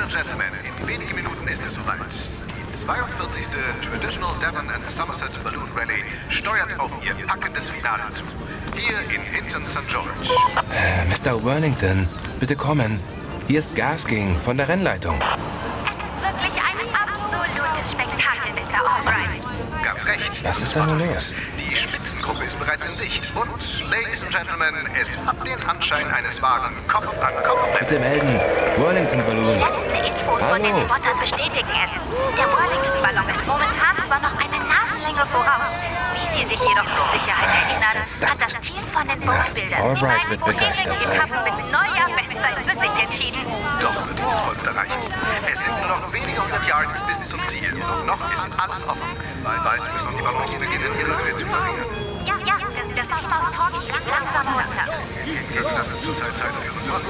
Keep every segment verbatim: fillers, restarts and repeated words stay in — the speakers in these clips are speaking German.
and Gentlemen, in wenigen Minuten ist es soweit. Die zweiundvierzigste Traditional Devon and Somerset Balloon Rally steuert auf ihr packendes Finale zu. Hier in Hinton Sankt George. Äh, Mister Worlington, bitte kommen. Hier ist Gasking von der Rennleitung. Es ist wirklich ein absolutes Spektakel, Mister Albright. Ganz recht. Was ist da nur los? Die Spitzengruppe ist bereits in Sicht. Und, Ladies and Gentlemen, es hat den Anschein eines wahren Kopf-an-Kopf-Rennen. Bitte melden. Worlington Balloon. Die letzten Infos von den Hallo. Spottern bestätigen es. Der Worlington-Ballon ist momentan zwar noch eine Nasenlänge voraus. Wie Sie sich jedoch mit Sicherheit erinnern, hat das Team von den Boatbuilders die Albright beiden wird begeistert sein. Etappen mit neuer Bestzeit für sich entschieden. Doch wird dieses Polster reichen. Es sind nur noch wenige hundert Yards bis zum Ziel. Und noch ist alles offen. Bald müssen die Ballons beginnen, ihre Höhe zu verringern. Ja, ja, das, das Team aus Torquay geht langsam runter. Im Gegensatz zur Zeit Zeit für Was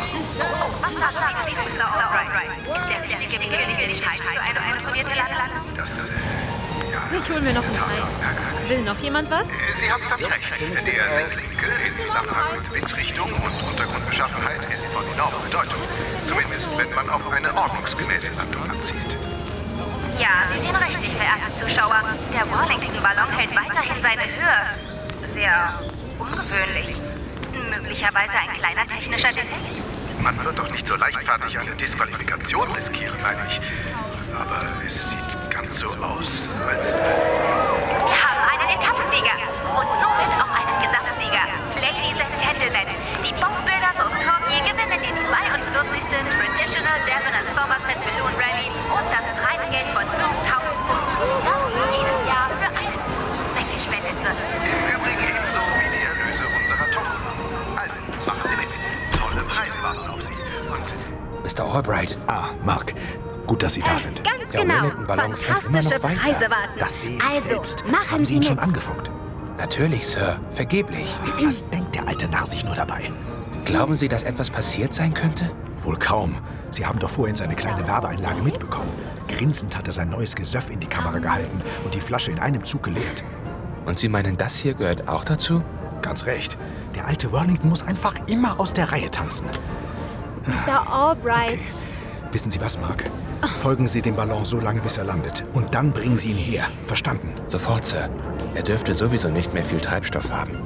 sagen Sie, Mister Albright? Ist der richtige Winkel nicht heiß für eine uniformierte Landung? Das ist... Ja, Ich hol mir noch ein Ei. Will noch jemand was? Sie haben völlig recht. Der Winkel in Zusammenhang mit Windrichtung und Untergrundbeschaffenheit ist von enormer Bedeutung. Zumindest, wenn man auf eine ordnungsgemäße Landung abzielt. Ja, Sie sehen richtig, verehrte Zuschauer. Der Worlington-Ballon hält weiterhin seine Höhe. Sehr ungewöhnlich. Möglicherweise ein kleiner technischer Defekt. Man wird doch nicht so leichtfertig eine Disqualifikation riskieren, meine ich. Aber es sieht ganz so aus, als... Wir haben einen Etappensieger und somit auch einen Gesamtsieger. Ladies and Gentlemen, die Boatbuilders aus Torquay gewinnen die zweiundvierzigste Traditional Devon and Somerset Balloon Rally und das Preisgeld von fünftausend Pfund, das jedes Jahr für einen Zweck gespendet wird. Im Übrigen ebenso wie die Erlöse unserer Tochter. Also, machen Sie mit. Tolle Preise warten auf Sie. Und... Mister Albright. Ah, Mark. Gut, dass Sie da sind. Ganz Der genau. Wellington-Ballon fliegt immer noch Fantastische weiter. Preise warten. Das sehe ich also, selbst. machen Haben Sie ihn schon mit. angefunkt? Natürlich, Sir. Vergeblich. Was denkt der alte Narr sich nur dabei? Glauben Sie, dass etwas passiert sein könnte? Wohl kaum. Sie haben doch vorhin seine kleine Werbeeinlage mitbekommen. Grinsend hat er sein neues Gesöff in die Kamera gehalten und die Flasche in einem Zug geleert. Und Sie meinen, das hier gehört auch dazu? Ganz recht. Der alte Worlington muss einfach immer aus der Reihe tanzen. Mister Albright. Okay. Wissen Sie was, Mark? Folgen Sie dem Ballon so lange, bis er landet. Und dann bringen Sie ihn her. Verstanden? Sofort, Sir. Er dürfte sowieso nicht mehr viel Treibstoff haben.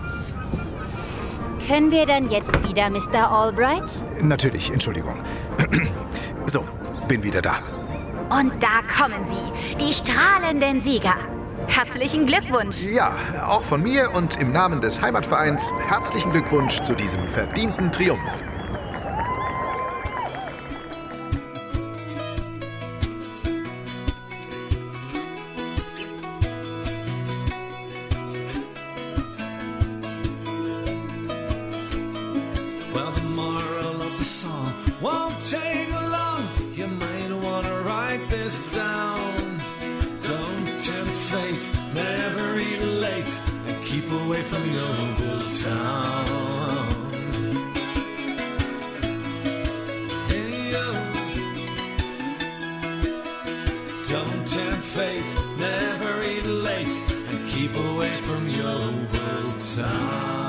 Können wir dann jetzt wieder, Mister Albright? Natürlich, Entschuldigung. So, bin wieder da. Und da kommen sie, die strahlenden Sieger. Herzlichen Glückwunsch. Ja, auch von mir und im Namen des Heimatvereins herzlichen Glückwunsch zu diesem verdienten Triumph. Well, the moral of the song won't take long. You might want to write this down. Don't tempt fate, never eat late, and keep away from your old town. Hey, yo. Don't tempt fate, never eat late, and keep away from your old town.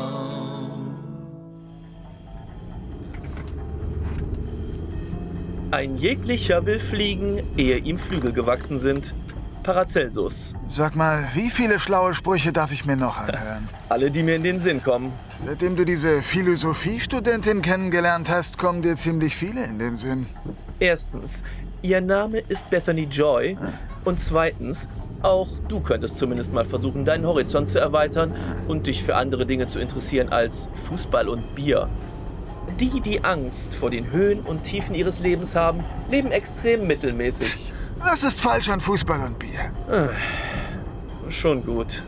Ein jeglicher will fliegen, ehe ihm Flügel gewachsen sind. Paracelsus. Sag mal, wie viele schlaue Sprüche darf ich mir noch anhören? Alle, die mir in den Sinn kommen. Seitdem du diese Philosophiestudentin kennengelernt hast, kommen dir ziemlich viele in den Sinn. Erstens, ihr Name ist Bethany Joy. Und zweitens, auch du könntest zumindest mal versuchen, deinen Horizont zu erweitern und dich für andere Dinge zu interessieren als Fußball und Bier. Die, die Angst vor den Höhen und Tiefen ihres Lebens haben, leben extrem mittelmäßig. Was ist falsch an Fußball und Bier? Äh, schon gut.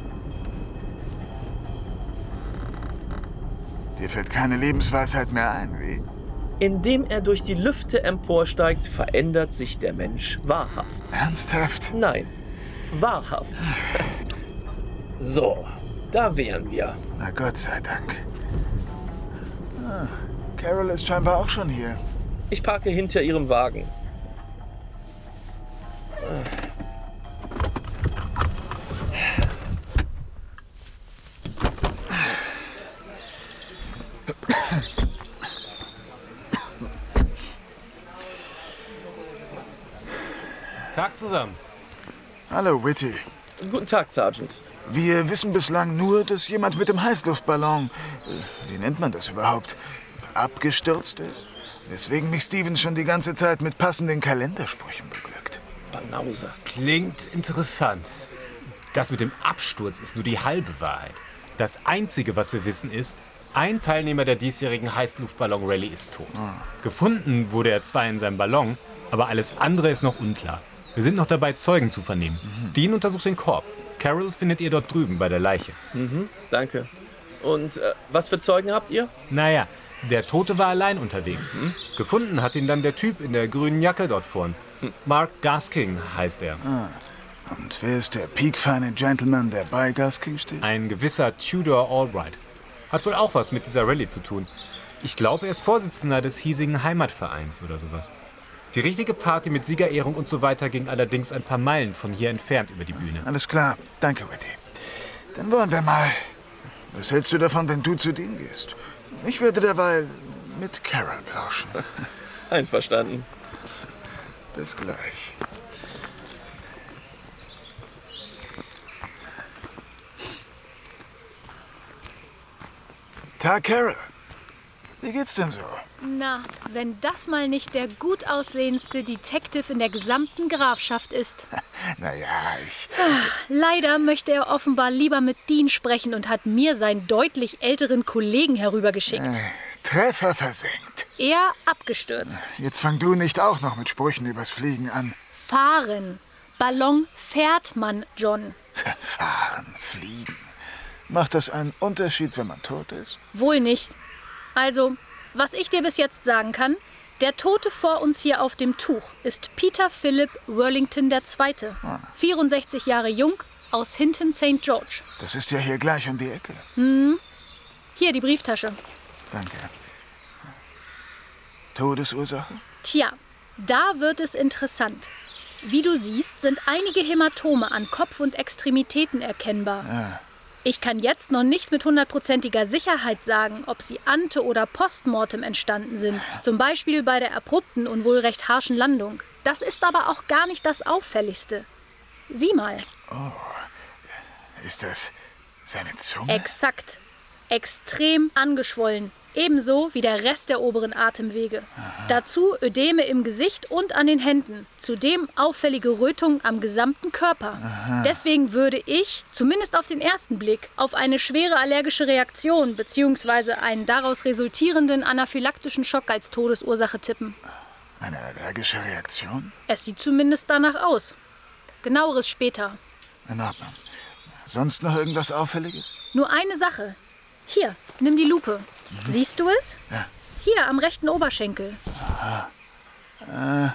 Dir fällt keine Lebensweisheit mehr ein, wie? Indem er durch die Lüfte emporsteigt, verändert sich der Mensch wahrhaft. Ernsthaft? Nein, wahrhaft. So, da wären wir. Na Gott sei Dank. Ah, Carol ist scheinbar auch schon hier. Ich parke hinter ihrem Wagen. Tag zusammen. Hallo, Whitty. Guten Tag, Sergeant. Wir wissen bislang nur, dass jemand mit dem Heißluftballon, wie nennt man das überhaupt, abgestürzt ist. Weswegen mich Stevens schon die ganze Zeit mit passenden Kalendersprüchen beglückt. Banause. Klingt interessant. Das mit dem Absturz ist nur die halbe Wahrheit. Das Einzige, was wir wissen, ist, ein Teilnehmer der diesjährigen Heißluftballon-Rallye ist tot. Ah. Gefunden wurde er zwar in seinem Ballon, aber alles andere ist noch unklar. Wir sind noch dabei, Zeugen zu vernehmen. Mhm. Dean untersucht den Korb. Carol findet ihr dort drüben bei der Leiche. Mhm, danke. Und äh, was für Zeugen habt ihr? Naja, der Tote war allein unterwegs. Mhm. Gefunden hat ihn dann der Typ in der grünen Jacke dort vorn. Mhm. Mark Gasking heißt er. Ah. Und wer ist der piekfeine Gentleman, der bei Gasking steht? Ein gewisser Tudor Albright. Hat wohl auch was mit dieser Rallye zu tun. Ich glaube, er ist Vorsitzender des hiesigen Heimatvereins oder sowas. Die richtige Party mit Siegerehrung und so weiter ging allerdings ein paar Meilen von hier entfernt über die Bühne. Alles klar. Danke, Whitty. Dann wollen wir mal. Was hältst du davon, wenn du zu Dean gehst? Ich werde derweil mit Carol plauschen. Einverstanden. Bis gleich. Tag, Carol. Wie geht's denn so? Na, wenn das mal nicht der gut aussehendste Detective in der gesamten Grafschaft ist. Naja, ich... Ach, leider möchte er offenbar lieber mit Dean sprechen und hat mir seinen deutlich älteren Kollegen herübergeschickt. Äh, Treffer versenkt. Er abgestürzt. Jetzt fang du nicht auch noch mit Sprüchen übers Fliegen an. Fahren. Ballon fährt man, John. Fahren, fliegen. Macht das einen Unterschied, wenn man tot ist? Wohl nicht. Also, was ich dir bis jetzt sagen kann, der Tote vor uns hier auf dem Tuch ist Peter Philip Worlington der Zweite. Ah. vierundsechzig Jahre jung, aus Hinton Saint George. Das ist ja hier gleich um die Ecke. Hm. Hier, die Brieftasche. Danke. Todesursache? Tja, da wird es interessant. Wie du siehst, sind einige Hämatome an Kopf und Extremitäten erkennbar. Ja. Ich kann jetzt noch nicht mit hundertprozentiger Sicherheit sagen, ob sie ante- oder postmortem entstanden sind. Zum Beispiel bei der abrupten und wohl recht harschen Landung. Das ist aber auch gar nicht das Auffälligste. Sieh mal. Oh, ist das seine Zunge? Exakt. Extrem angeschwollen. Ebenso wie der Rest der oberen Atemwege. Aha. Dazu Ödeme im Gesicht und an den Händen. Zudem auffällige Rötungen am gesamten Körper. Aha. Deswegen würde ich, zumindest auf den ersten Blick, auf eine schwere allergische Reaktion bzw. einen daraus resultierenden anaphylaktischen Schock als Todesursache tippen. Eine allergische Reaktion? Es sieht zumindest danach aus. Genaueres später. In Ordnung. Sonst noch irgendwas Auffälliges? Nur eine Sache. Hier, nimm die Lupe. Mhm. Siehst du es? Ja. Hier, am rechten Oberschenkel. Aha. Äh,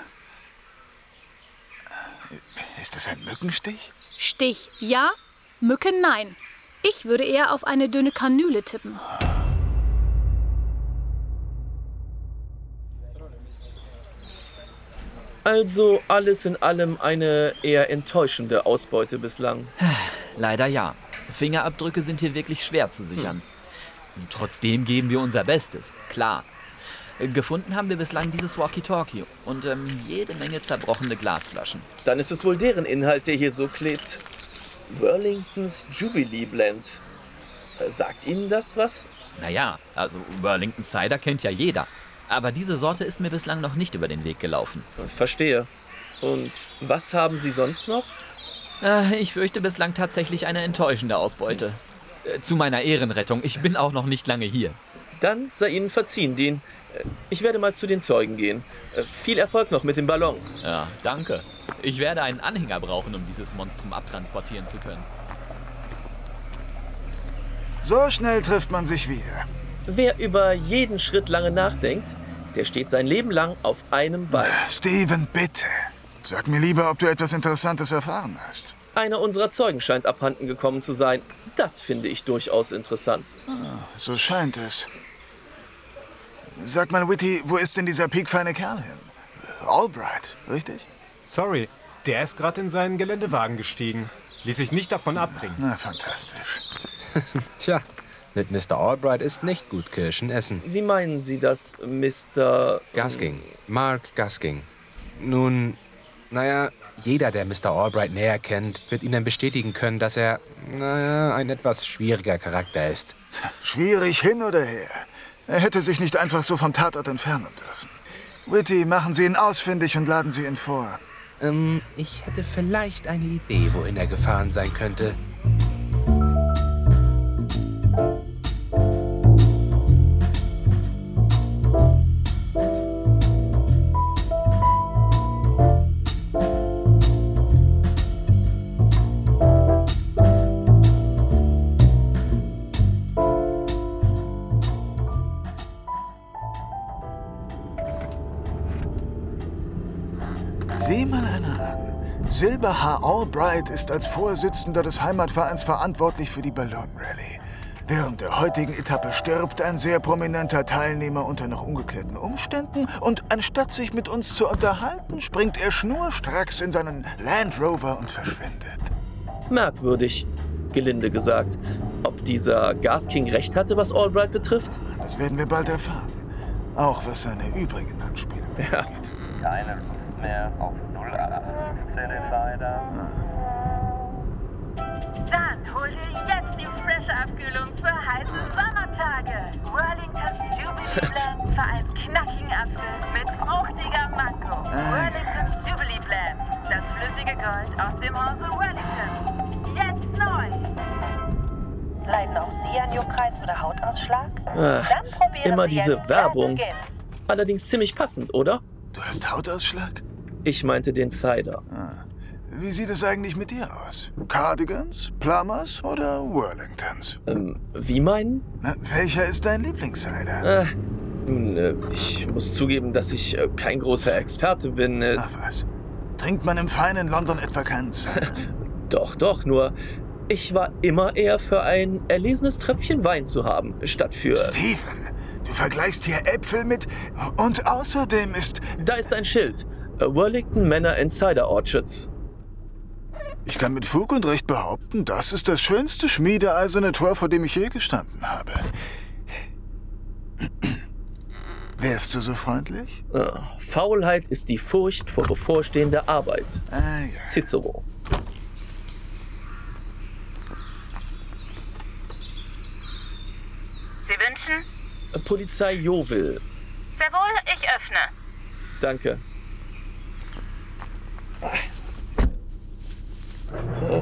ist das ein Mückenstich? Stich, ja. Mücken, nein. Ich würde eher auf eine dünne Kanüle tippen. Also alles in allem eine eher enttäuschende Ausbeute bislang. Leider ja. Fingerabdrücke sind hier wirklich schwer zu sichern. Hm. Trotzdem geben wir unser Bestes, klar. Gefunden haben wir bislang dieses Walkie-Talkie und ähm, jede Menge zerbrochene Glasflaschen. Dann ist es wohl deren Inhalt, der hier so klebt. Worlingtons Jubilee Blend. Sagt Ihnen das was? Naja, also Worlington Cider kennt ja jeder. Aber diese Sorte ist mir bislang noch nicht über den Weg gelaufen. Verstehe. Und was haben Sie sonst noch? Äh, ich fürchte bislang tatsächlich eine enttäuschende Ausbeute. Äh, zu meiner Ehrenrettung, ich bin auch noch nicht lange hier. Dann sei Ihnen verziehen, Dean. Ich werde mal zu den Zeugen gehen. Viel Erfolg noch mit dem Ballon. Ja, danke. Ich werde einen Anhänger brauchen, um dieses Monstrum abtransportieren zu können. So schnell trifft man sich wieder. Wer über jeden Schritt lange nachdenkt, der steht sein Leben lang auf einem Bein. Steven, bitte. Sag mir lieber, ob du etwas Interessantes erfahren hast. Einer unserer Zeugen scheint abhanden gekommen zu sein. Das finde ich durchaus interessant. Ah, so scheint es. Sag mal, Whitty, wo ist denn dieser piekfeine Kerl hin? Albright, richtig? Sorry, der ist gerade in seinen Geländewagen gestiegen. Ließ sich nicht davon abbringen. Na, fantastisch. Tja, mit Mister Albright ist nicht gut Kirschen essen. Wie meinen Sie das, Mister Gasking. Mark Gasking. Nun, naja, Jeder, der Mister Albright näher kennt, wird Ihnen bestätigen können, dass er, naja, ein etwas schwieriger Charakter ist. Schwierig hin oder her. Er hätte sich nicht einfach so vom Tatort entfernen dürfen. Whitty, machen Sie ihn ausfindig und laden Sie ihn vor. Ähm, ich hätte vielleicht eine Idee, wohin er gefahren sein könnte. Sieh mal einer an. Silberhaar Albright ist als Vorsitzender des Heimatvereins verantwortlich für die Balloon Rally. Während der heutigen Etappe stirbt ein sehr prominenter Teilnehmer unter noch ungeklärten Umständen und anstatt sich mit uns zu unterhalten, springt er schnurstracks in seinen Land Rover und verschwindet. Merkwürdig, gelinde gesagt. Ob dieser Gas King recht hatte, was Albright betrifft? Das werden wir bald erfahren. Auch was seine übrigen Anspielungen ja. angeht. Keine Lust mehr auf null acht fünfzehn Insider. Dann hol dir jetzt die frische Abkühlung für heiße Sommertage. Whirlingtons Jubilee Blend vereint knackigen Apfel mit fruchtiger Mango. Whirlingtons Jubilee Blend, das flüssige Gold aus dem Hause Whirlington. Jetzt neu. Leiden auch Sie an Juckreiz oder Hautausschlag? Ach, Dann probieren immer Sie diese jetzt Werbung. Skin. Allerdings ziemlich passend, oder? Du hast Hautausschlag? Ich meinte den Cider. Ah. Wie sieht es eigentlich mit dir aus? Cardigans, Plumbers oder Whirlingtons? Ähm, wie meinen? Na, welcher ist dein Lieblingscider? Äh, nun, äh, ich muss zugeben, dass ich äh, kein großer Experte bin. Äh, Ach was. Trinkt man im feinen London etwa keinen Cider? Doch, doch, nur ich war immer eher für ein erlesenes Tröpfchen Wein zu haben, statt für... Steven, du vergleichst hier Äpfel mit... Und außerdem ist... Da ist ein Schild. Whirlington Manor and Cider Orchards. Ich kann mit Fug und Recht behaupten, das ist das schönste schmiedeeiserne Tor, vor dem ich je gestanden habe. Wärst du so freundlich? Äh, Faulheit ist die Furcht vor bevorstehender Arbeit. Ah, ja. Cicero. Sie wünschen? Äh, Polizei Jovil. Sehr wohl, ich öffne. Danke. Oh.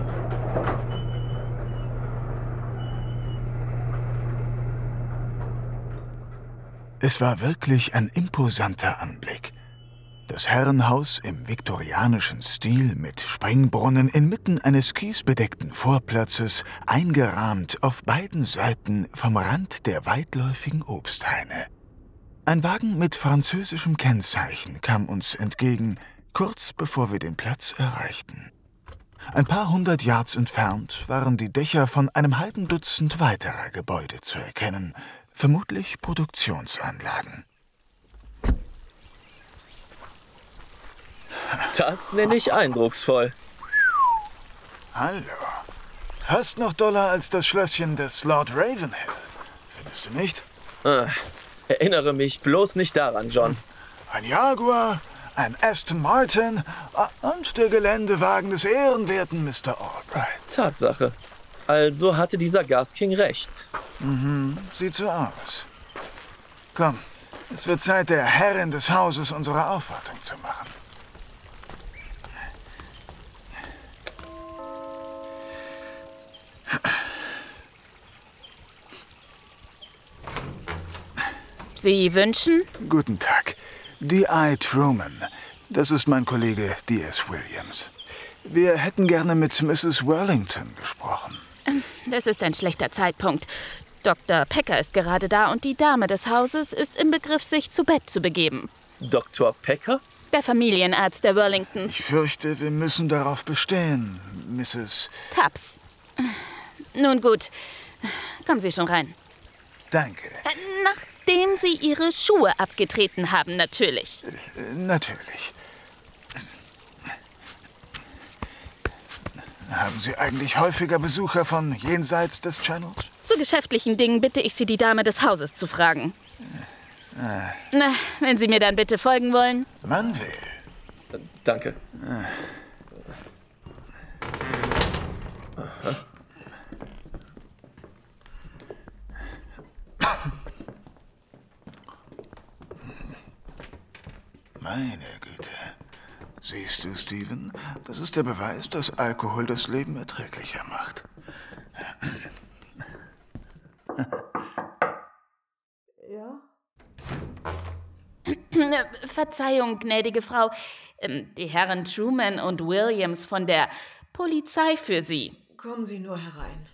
Es war wirklich ein imposanter Anblick. Das Herrenhaus im viktorianischen Stil mit Springbrunnen inmitten eines kiesbedeckten Vorplatzes, eingerahmt auf beiden Seiten vom Rand der weitläufigen Obsthaine. Ein Wagen mit französischem Kennzeichen kam uns entgegen, kurz bevor wir den Platz erreichten. Ein paar hundert Yards entfernt waren die Dächer von einem halben Dutzend weiterer Gebäude zu erkennen, vermutlich Produktionsanlagen. Das nenne ich eindrucksvoll. Hallo. Fast noch doller als das Schlösschen des Lord Ravenhill. Findest du nicht? Äh, erinnere mich bloß nicht daran, John. Ein Jaguar, ein Aston Martin und der Geländewagen des ehrenwerten Mister Albright. Tatsache. Also hatte dieser Gas King recht. Mhm, sieht so aus. Komm, es wird Zeit, der Herrin des Hauses unsere Aufwartung zu machen. Sie wünschen? Guten Tag. D I Truman. Das ist mein Kollege D S Williams. Wir hätten gerne mit Missus Whirlington gesprochen. Das ist ein schlechter Zeitpunkt. Doktor Pecker ist gerade da und die Dame des Hauses ist im Begriff, sich zu Bett zu begeben. Doktor Pecker? Der Familienarzt der Whirlingtons. Ich fürchte, wir müssen darauf bestehen, Missus Tubbs. Nun gut, kommen Sie schon rein. Danke. Nachdem Sie Ihre Schuhe abgetreten haben, natürlich. Äh, natürlich. Haben Sie eigentlich häufiger Besucher von jenseits des Channels? Zu geschäftlichen Dingen bitte ich Sie, die Dame des Hauses zu fragen. Äh. Na, wenn Sie mir dann bitte folgen wollen. Man will. Danke. Meine Güte. Siehst du, Steven? Das ist der Beweis, dass Alkohol das Leben erträglicher macht. Ja? Verzeihung, gnädige Frau. Die Herren Truman und Williams von der Polizei für Sie. Kommen Sie nur herein.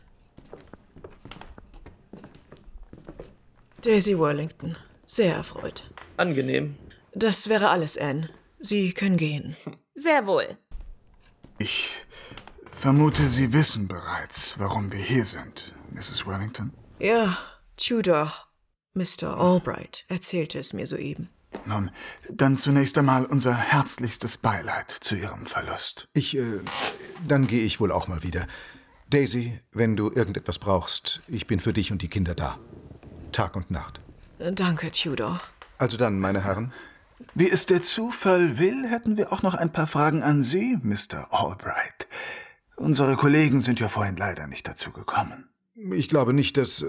Daisy Worlington. Sehr erfreut. Angenehm. Das wäre alles, Anne. Sie können gehen. Sehr wohl. Ich vermute, Sie wissen bereits, warum wir hier sind, Misses Wellington. Ja, Tudor, Mister Albright, erzählte es mir soeben. Nun, dann zunächst einmal unser herzlichstes Beileid zu Ihrem Verlust. Ich, äh, dann gehe ich wohl auch mal wieder. Daisy, wenn du irgendetwas brauchst, ich bin für dich und die Kinder da. Tag und Nacht. Danke, Tudor. Also dann, meine Herren. Wie es der Zufall will, hätten wir auch noch ein paar Fragen an Sie, Mister Albright. Unsere Kollegen sind ja vorhin leider nicht dazu gekommen. Ich glaube nicht, dass...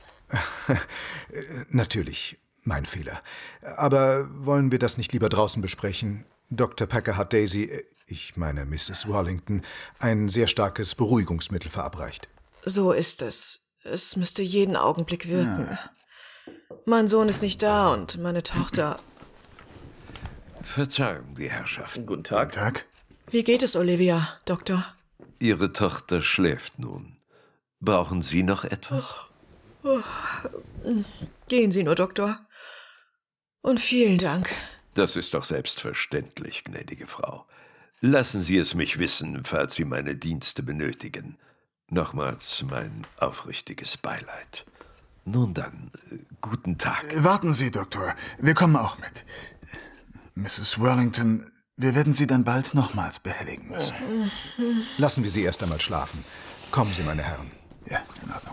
Natürlich, mein Fehler. Aber wollen wir das nicht lieber draußen besprechen? Doktor Packer hat Daisy, ich meine Misses Worlington, ein sehr starkes Beruhigungsmittel verabreicht. So ist es. Es müsste jeden Augenblick wirken. Ja. Mein Sohn ist nicht da und meine Tochter... Verzeihung, die Herrschaften. Guten Tag. Guten Tag. Wie geht es, Olivia, Doktor? Ihre Tochter schläft nun. Brauchen Sie noch etwas? Oh, oh. Gehen Sie nur, Doktor. Und vielen Dank. Das ist doch selbstverständlich, gnädige Frau. Lassen Sie es mich wissen, falls Sie meine Dienste benötigen. Nochmals mein aufrichtiges Beileid. Nun dann, guten Tag. Warten Sie, Doktor. Wir kommen auch mit. Misses Worlington, wir werden Sie dann bald nochmals behelligen müssen. Lassen wir Sie erst einmal schlafen. Kommen Sie, meine Herren. Ja, in Ordnung.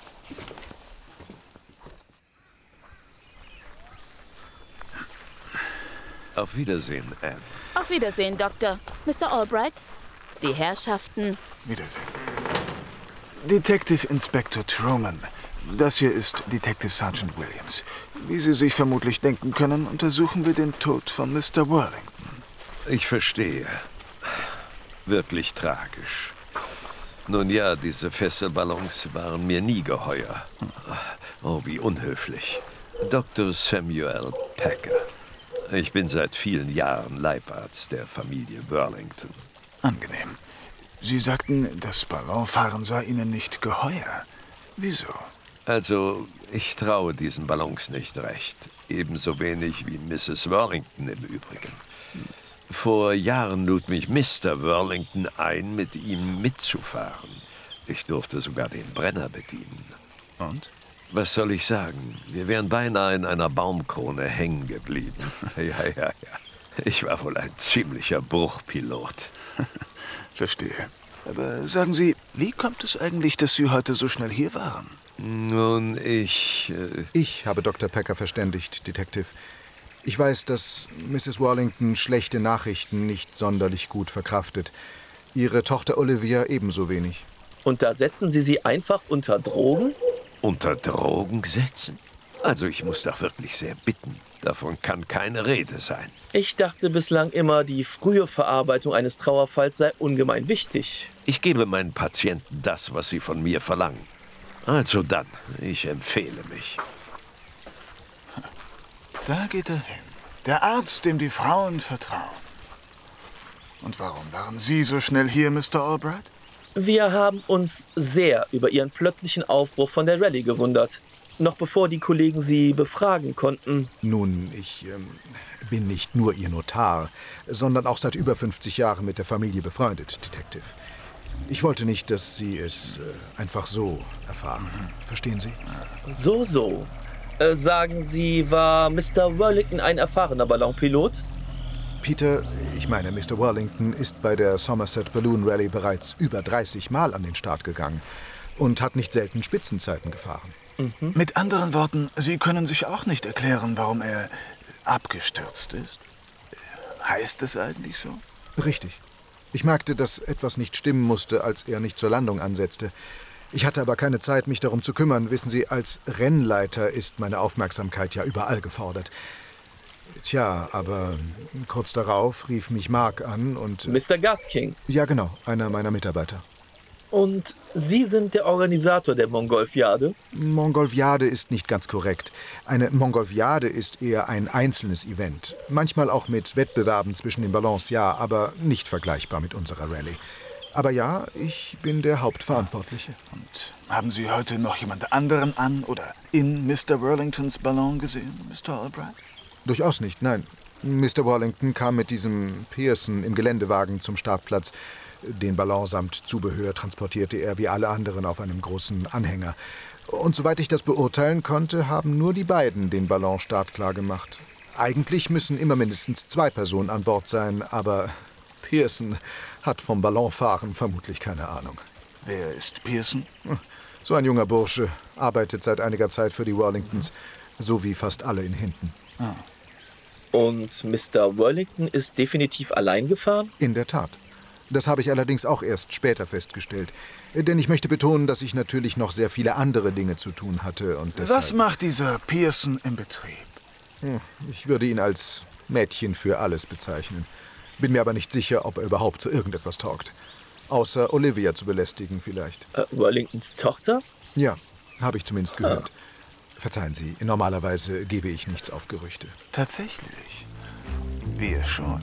Auf Wiedersehen, Anne. Auf Wiedersehen, Doktor. Mister Albright, die Herrschaften. Wiedersehen. Detective Inspector Truman. Das hier ist Detective Sergeant Williams. Wie Sie sich vermutlich denken können, untersuchen wir den Tod von Mister Worlington. Ich verstehe. Wirklich tragisch. Nun ja, diese Fesselballons waren mir nie geheuer. Oh, wie unhöflich. Doktor Samuel Packer. Ich bin seit vielen Jahren Leibarzt der Familie Worlington. Angenehm. Sie sagten, das Ballonfahren sei Ihnen nicht geheuer. Wieso? Also, ich traue diesen Ballons nicht recht. Ebenso wenig wie Misses Worlington im Übrigen. Vor Jahren lud mich Mister Worlington ein, mit ihm mitzufahren. Ich durfte sogar den Brenner bedienen. Und? Was soll ich sagen? Wir wären beinahe in einer Baumkrone hängen geblieben. Ja, ja, ja. Ich war wohl ein ziemlicher Bruchpilot. Verstehe. Aber sagen Sie, wie kommt es eigentlich, dass Sie heute so schnell hier waren? Nun, ich... Äh ich habe Doktor Packer verständigt, Detective. Ich weiß, dass Misses Worlington schlechte Nachrichten nicht sonderlich gut verkraftet. Ihre Tochter Olivia ebenso wenig. Und da setzen Sie sie einfach unter Drogen? Unter Drogen setzen? Also ich muss doch wirklich sehr bitten. Davon kann keine Rede sein. Ich dachte bislang immer, die frühe Verarbeitung eines Trauerfalls sei ungemein wichtig. Ich gebe meinen Patienten das, was sie von mir verlangen. Also dann, ich empfehle mich. Da geht er hin. Der Arzt, dem die Frauen vertrauen. Und warum waren Sie so schnell hier, Mister Albright? Wir haben uns sehr über Ihren plötzlichen Aufbruch von der Rallye gewundert. Noch bevor die Kollegen Sie befragen konnten. Nun, ich ähm, bin nicht nur Ihr Notar, sondern auch seit über fünfzig Jahren mit der Familie befreundet, Detective. Ich wollte nicht, dass Sie es äh, einfach so erfahren. Verstehen Sie? So, so. Äh, sagen Sie, war Mister Worlington ein erfahrener Ballonpilot? Peter, ich meine, Mister Worlington ist bei der Somerset Balloon Rally bereits über dreißig Mal an den Start gegangen und hat nicht selten Spitzenzeiten gefahren. Mhm. Mit anderen Worten, Sie können sich auch nicht erklären, warum er abgestürzt ist? Heißt es eigentlich so? Richtig. Ich merkte, dass etwas nicht stimmen musste, als er nicht zur Landung ansetzte. Ich hatte aber keine Zeit, mich darum zu kümmern. Wissen Sie, als Rennleiter ist meine Aufmerksamkeit ja überall gefordert. Tja, aber kurz darauf rief mich Mark an und... Mister Gasking? Ja, genau, einer meiner Mitarbeiter. Und Sie sind der Organisator der Montgolfiade? Montgolfiade ist nicht ganz korrekt. Eine Montgolfiade ist eher ein einzelnes Event. Manchmal auch mit Wettbewerben zwischen den Ballons, ja, aber nicht vergleichbar mit unserer Rallye. Aber ja, ich bin der Hauptverantwortliche. Und haben Sie heute noch jemand anderen an oder in Mister Worlingtons Ballon gesehen, Mister Albright? Durchaus nicht, nein. Mister Worlington kam mit diesem Pearson im Geländewagen zum Startplatz. Den Ballon samt Zubehör transportierte er wie alle anderen auf einem großen Anhänger. Und soweit ich das beurteilen konnte, haben nur die beiden den Ballon startklar gemacht. Eigentlich müssen immer mindestens zwei Personen an Bord sein, aber Pearson hat vom Ballonfahren vermutlich keine Ahnung. Wer ist Pearson? So ein junger Bursche, arbeitet seit einiger Zeit für die Worlingtons, so wie fast alle in Hinton. Ah. Und Mister Worlington ist definitiv allein gefahren? In der Tat. Das habe ich allerdings auch erst später festgestellt. Denn ich möchte betonen, dass ich natürlich noch sehr viele andere Dinge zu tun hatte. Und deshalb... Was macht dieser Pearson im Betrieb? Ich würde ihn als Mädchen für alles bezeichnen. Bin mir aber nicht sicher, ob er überhaupt zu irgendetwas taugt. Außer Olivia zu belästigen vielleicht. Äh, Worlingtons Tochter? Ja, habe ich zumindest gehört. Ah. Verzeihen Sie, normalerweise gebe ich nichts auf Gerüchte. Tatsächlich? Wir schon.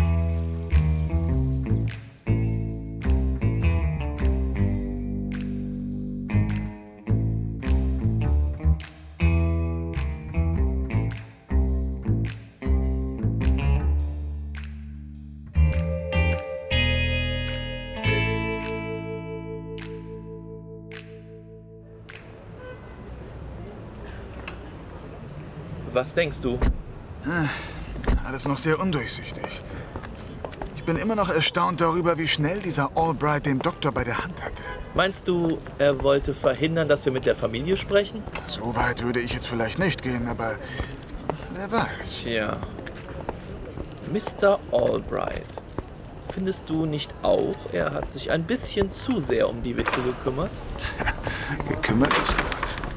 Was denkst du? Alles noch sehr undurchsichtig. Ich bin immer noch erstaunt darüber, wie schnell dieser Albright den Doktor bei der Hand hatte. Meinst du, er wollte verhindern, dass wir mit der Familie sprechen? So weit würde ich jetzt vielleicht nicht gehen, aber wer weiß. Tja. Mister Albright. Findest du nicht auch, er hat sich ein bisschen zu sehr um die Witwe gekümmert? Gekümmert ist gut.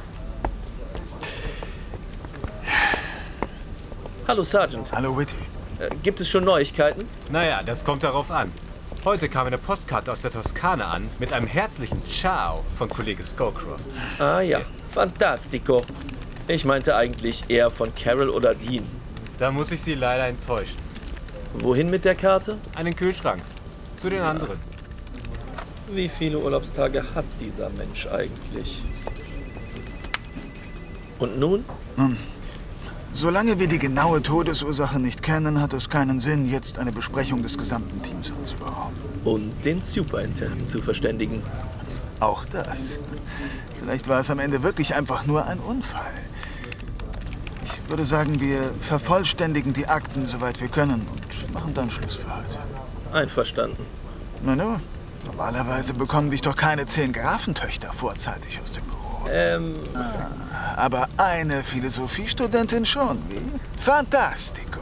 Hallo, Sergeant. Hallo, Whitty. Äh, gibt es schon Neuigkeiten? Naja, das kommt darauf an. Heute kam eine Postkarte aus der Toskana an mit einem herzlichen Ciao von Kollege Scowcroft. Ah ja, fantastico. Ich meinte eigentlich eher von Carol oder Dean. Da muss ich Sie leider enttäuschen. Wohin mit der Karte? Einen Kühlschrank. Zu den anderen. Wie viele Urlaubstage hat dieser Mensch eigentlich? Und nun? Nun, solange wir die genaue Todesursache nicht kennen, hat es keinen Sinn, jetzt eine Besprechung des gesamten Teams anzuberaumen. Und den Superintendenten zu verständigen. Auch das. Vielleicht war es am Ende wirklich einfach nur ein Unfall. Ich würde sagen, wir vervollständigen die Akten, soweit wir können, und machen dann Schluss für heute. Einverstanden. Na nun, normalerweise bekommen dich doch keine zehn Grafentöchter vorzeitig aus dem Büro. Ähm... Ah, aber eine Philosophiestudentin schon, wie? Fantastico!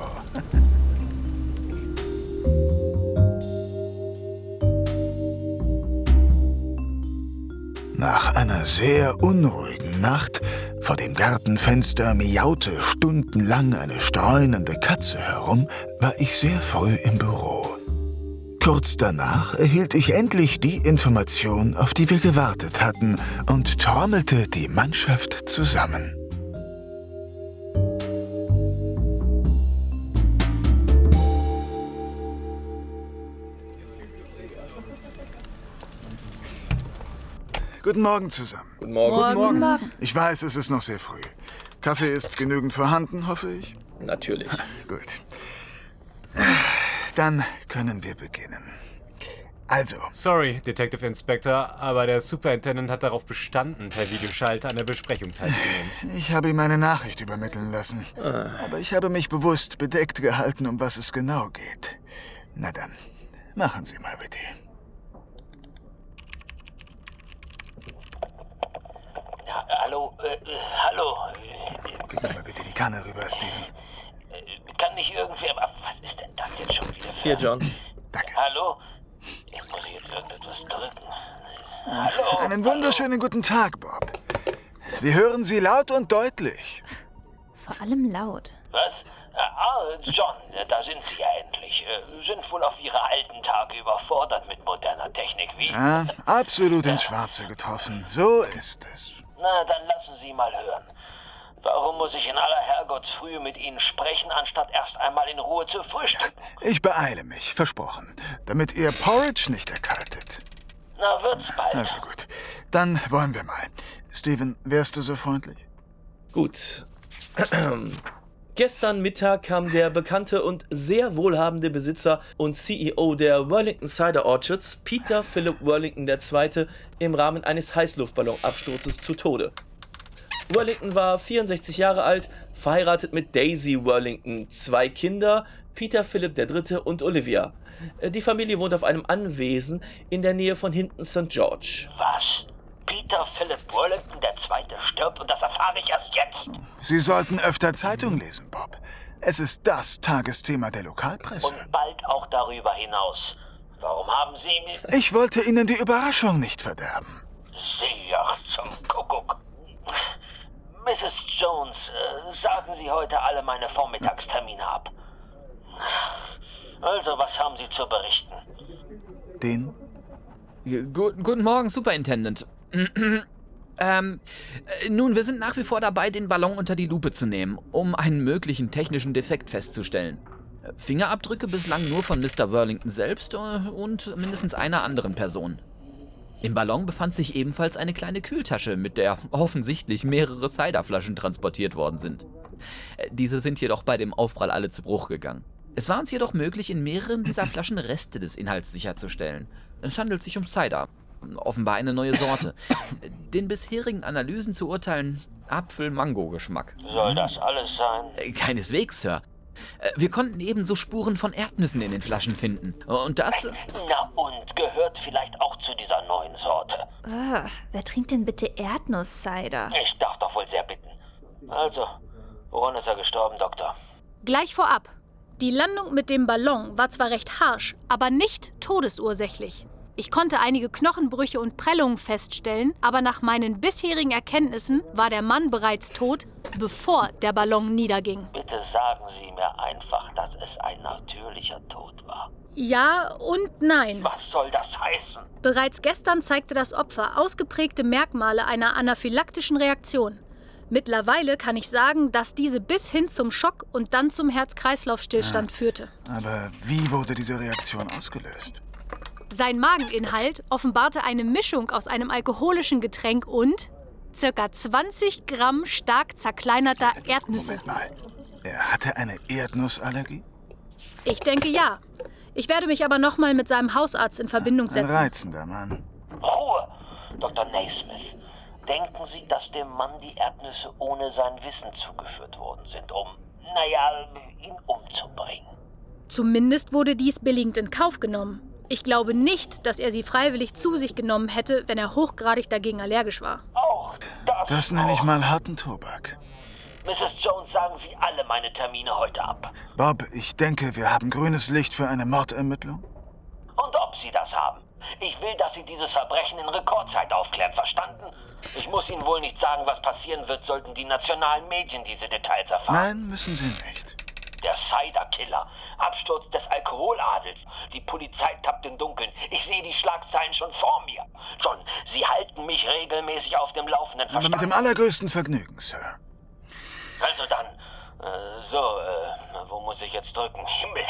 Nach einer sehr unruhigen Nacht vor dem Gartenfenster miaute stundenlang eine streunende Katze herum, war ich sehr früh im Büro. Kurz danach erhielt ich endlich die Information, auf die wir gewartet hatten, und trommelte die Mannschaft zusammen. Guten Morgen zusammen. Guten Morgen. Morgen. Guten Morgen. Ich weiß, es ist noch sehr früh. Kaffee ist genügend vorhanden, hoffe ich? Natürlich. Gut. Dann können wir beginnen. Also. Sorry, Detective Inspector, aber der Superintendent hat darauf bestanden, per Videoschalter an der Besprechung teilzunehmen. Ich habe ihm eine Nachricht übermitteln lassen. Ah. Aber ich habe mich bewusst bedeckt gehalten, um was es genau geht. Na dann, machen Sie mal bitte. Ja, hallo, äh, hallo. Gib mir mal bitte die Kanne rüber, Steven. Kann nicht irgendwer... Was ist denn das jetzt schon wieder für... Hier, John. Danke. Hallo? Ich muss jetzt irgendetwas drücken. Hallo? Einen wunderschönen guten Tag, Bob. Wir hören Sie laut und deutlich. Vor allem laut. Was? Ah, John, da sind Sie ja endlich. Äh, Sind wohl auf Ihre alten Tage überfordert mit moderner Technik, wie? Ja, absolut ins Schwarze getroffen. So ist es. Na, dann lassen Sie mal hören. Warum muss ich in aller Herrgottsfrühe mit Ihnen sprechen, anstatt erst einmal in Ruhe zu frühstücken? Ich beeile mich, versprochen. Damit Ihr Porridge nicht erkaltet. Na, wird's bald. Also gut. Dann wollen wir mal. Steven, wärst du so freundlich? Gut. Gestern Mittag kam der bekannte und sehr wohlhabende Besitzer und C E O der Worlington Cider Orchards, Peter Philip Worlington der Zweite., im Rahmen eines Heißluftballonabsturzes zu Tode. Worlington war vierundsechzig Jahre alt, verheiratet mit Daisy Worlington, zwei Kinder, Peter Philip der Dritte und Olivia. Die Familie wohnt auf einem Anwesen in der Nähe von Hinton Sankt George. Was? Peter Philip Worlington der Zweite stirbt und das erfahre ich erst jetzt? Sie sollten öfter Zeitung lesen, Bob. Es ist das Tagesthema der Lokalpresse. Und bald auch darüber hinaus. Warum haben Sie mir... Ich wollte Ihnen die Überraschung nicht verderben. Sie, ach, zum Kuckuck. Misses Jones, äh, sagen Sie heute alle meine Vormittagstermine ab. Also, was haben Sie zu berichten? Den? Gu- Guten Morgen, Superintendent. ähm, äh, nun, wir sind nach wie vor dabei, den Ballon unter die Lupe zu nehmen, um einen möglichen technischen Defekt festzustellen. Fingerabdrücke bislang nur von Mister Worlington selbst äh, und mindestens einer anderen Person. Im Ballon befand sich ebenfalls eine kleine Kühltasche, mit der offensichtlich mehrere Ciderflaschen transportiert worden sind. Äh, Diese sind jedoch bei dem Aufprall alle zu Bruch gegangen. Es war uns jedoch möglich, in mehreren dieser Flaschen Reste des Inhalts sicherzustellen. Es handelt sich um Cider. Offenbar eine neue Sorte. Den bisherigen Analysen zu urteilen, Apfel-Mango-Geschmack. Soll das alles sein? Keineswegs, Sir. Wir konnten ebenso Spuren von Erdnüssen in den Flaschen finden. Und das... Na und, gehört vielleicht auch zu dieser neuen Sorte. Ah, wer trinkt denn bitte Erdnuss-Cider? Ich darf doch wohl sehr bitten. Also, woran ist er gestorben, Doktor? Gleich vorab. Die Landung mit dem Ballon war zwar recht harsch, aber nicht todesursächlich. Ich konnte einige Knochenbrüche und Prellungen feststellen, aber nach meinen bisherigen Erkenntnissen war der Mann bereits tot, bevor der Ballon niederging. Bitte sagen Sie mir einfach, dass es ein natürlicher Tod war. Ja und nein. Was soll das heißen? Bereits gestern zeigte das Opfer ausgeprägte Merkmale einer anaphylaktischen Reaktion. Mittlerweile kann ich sagen, dass diese bis hin zum Schock und dann zum Herz-Kreislauf-Stillstand Ja. führte. Aber wie wurde diese Reaktion ausgelöst? Sein Mageninhalt offenbarte eine Mischung aus einem alkoholischen Getränk und circa zwanzig Gramm stark zerkleinerter Erdnüsse. Moment mal. Er hatte eine Erdnussallergie? Ich denke ja. Ich werde mich aber nochmal mit seinem Hausarzt in Verbindung Ein setzen. reizender Mann. Ruhe, Doktor Naismith. Denken Sie, dass dem Mann die Erdnüsse ohne sein Wissen zugeführt worden sind, um, naja, ihn umzubringen? Zumindest wurde dies billigend in Kauf genommen. Ich glaube nicht, dass er sie freiwillig zu sich genommen hätte, wenn er hochgradig dagegen allergisch war. Auch das, Das nenne ich mal harten Tobak. Misses Jones, sagen Sie alle meine Termine heute ab. Bob, ich denke, wir haben grünes Licht für eine Mordermittlung. Und ob Sie das haben. Ich will, dass Sie dieses Verbrechen in Rekordzeit aufklären, verstanden? Ich muss Ihnen wohl nicht sagen, was passieren wird, sollten die nationalen Medien diese Details erfahren. Nein, müssen Sie nicht. Der Cider-Killer. Absturz des Alkoholadels. Die Polizei tappt im Dunkeln. Ich sehe die Schlagzeilen schon vor mir. John, Sie halten mich regelmäßig auf dem Laufenden. Aber mit dem allergrößten Vergnügen, Sir. Also dann, äh, so, äh, wo muss ich jetzt drücken? Himmel.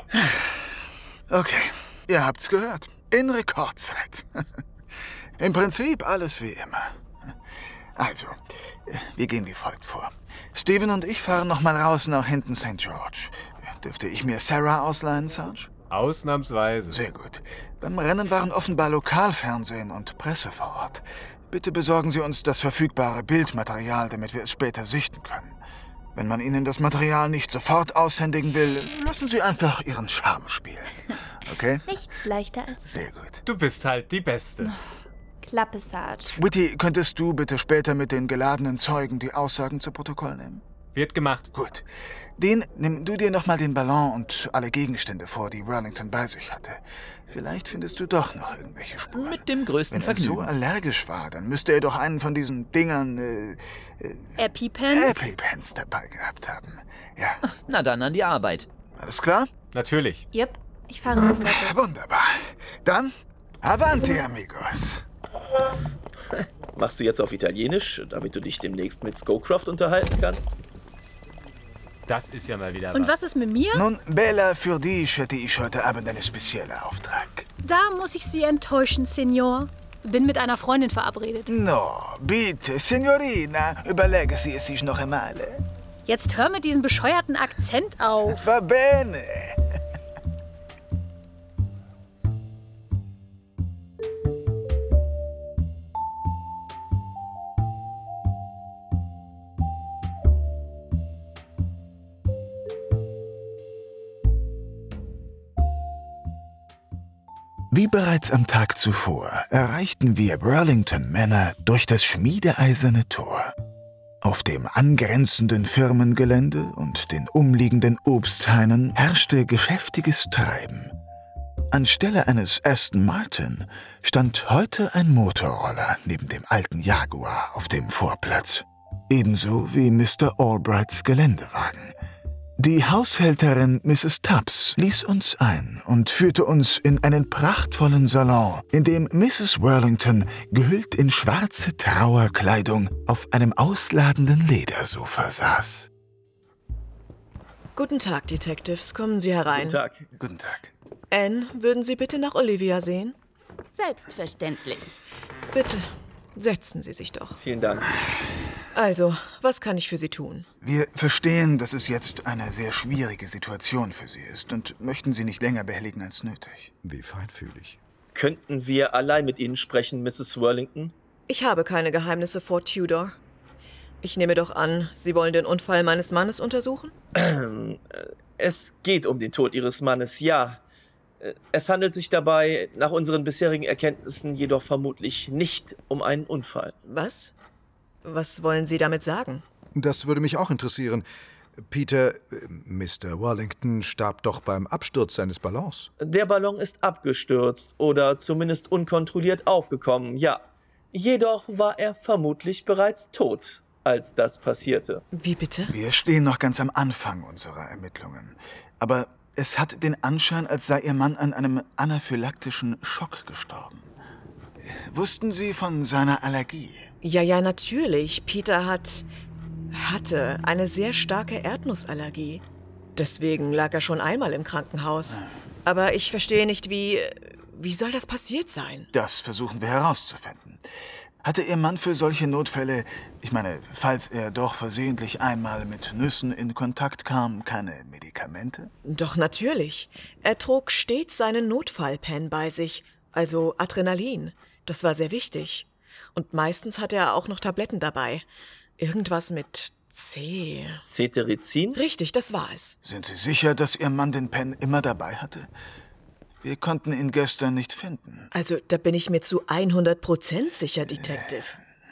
Okay, ihr habt's gehört. In Rekordzeit. Im Prinzip alles wie immer. Also, wir gehen wie folgt vor. Steven und ich fahren noch mal raus nach Hinton Sankt George. Dürfte ich mir Sarah ausleihen, Sarge? Ausnahmsweise. Sehr gut. Beim Rennen waren offenbar Lokalfernsehen und Presse vor Ort. Bitte besorgen Sie uns das verfügbare Bildmaterial, damit wir es später sichten können. Wenn man Ihnen das Material nicht sofort aushändigen will, lassen Sie einfach Ihren Charme spielen. Okay? Nichts leichter als Sehr gut. Du bist halt die Beste. Klappe, Sarge. Whitty, könntest du bitte später mit den geladenen Zeugen die Aussagen zu Protokoll nehmen? Wird gemacht. Gut. Den, nimm du dir noch mal den Ballon und alle Gegenstände vor, die Burlington bei sich hatte. Vielleicht findest du doch noch irgendwelche Spuren. Mit dem größten Wenn er Vergnügen. so allergisch war, dann müsste er doch einen von diesen Dingern, äh, äh, EpiPens? EpiPens dabei gehabt haben. Ja. Na dann an die Arbeit. Alles klar? Natürlich. Yep, ich fahre sofort los. Wunderbar. Dann, avanti, amigos. Machst du jetzt auf Italienisch, damit du dich demnächst mit Scowcroft unterhalten kannst? Das ist ja mal wieder Und was. was ist mit mir? Nun, Bella, für dich hätte ich heute Abend einen speziellen Auftrag. Da muss ich Sie enttäuschen, Senor. Bin mit einer Freundin verabredet. No, bitte, Signorina, überlege Sie es sich noch einmal. Jetzt hör mit diesem bescheuerten Akzent auf. Va bene. Wie bereits am Tag zuvor erreichten wir Burlington Manor durch das schmiedeeiserne Tor. Auf dem angrenzenden Firmengelände und den umliegenden Obsthainen herrschte geschäftiges Treiben. Anstelle eines Aston Martin stand heute ein Motorroller neben dem alten Jaguar auf dem Vorplatz. Ebenso wie Mister Albrights Geländewagen. Die Haushälterin Misses Tubbs ließ uns ein und führte uns in einen prachtvollen Salon, in dem Misses Burlington, gehüllt in schwarze Trauerkleidung, auf einem ausladenden Ledersofa saß. Guten Tag, Detectives. Kommen Sie herein. Guten Tag. Guten Tag. Anne, würden Sie bitte nach Olivia sehen? Selbstverständlich. Bitte, setzen Sie sich doch. Vielen Dank. Also, was kann ich für Sie tun? Wir verstehen, dass es jetzt eine sehr schwierige Situation für Sie ist und möchten Sie nicht länger behelligen als nötig. Wie feinfühlig. Könnten wir allein mit Ihnen sprechen, Misses Worlington? Ich habe keine Geheimnisse vor Tudor. Ich nehme doch an, Sie wollen den Unfall meines Mannes untersuchen? Es geht um den Tod Ihres Mannes, ja. Es handelt sich dabei nach unseren bisherigen Erkenntnissen jedoch vermutlich nicht um einen Unfall. Was? Was wollen Sie damit sagen? Das würde mich auch interessieren. Peter, äh, Mister Wellington starb doch beim Absturz seines Ballons. Der Ballon ist abgestürzt oder zumindest unkontrolliert aufgekommen, ja. Jedoch war er vermutlich bereits tot, als das passierte. Wie bitte? Wir stehen noch ganz am Anfang unserer Ermittlungen. Aber es hat den Anschein, als sei Ihr Mann an einem anaphylaktischen Schock gestorben. Wussten Sie von seiner Allergie? Ja, ja, natürlich. Peter hat... hatte eine sehr starke Erdnussallergie. Deswegen lag er schon einmal im Krankenhaus. Aber ich verstehe nicht, wie... Wie soll das passiert sein? Das versuchen wir herauszufinden. Hatte Ihr Mann für solche Notfälle, ich meine, falls er doch versehentlich einmal mit Nüssen in Kontakt kam, keine Medikamente? Doch natürlich. Er trug stets seinen Notfallpen bei sich, also Adrenalin. Das war sehr wichtig. Und meistens hatte er auch noch Tabletten dabei. Irgendwas mit C. Cetirizin? Richtig, das war es. Sind Sie sicher, dass Ihr Mann den Pen immer dabei hatte? Wir konnten ihn gestern nicht finden. Also, da bin ich mir zu hundert Prozent sicher, Detective.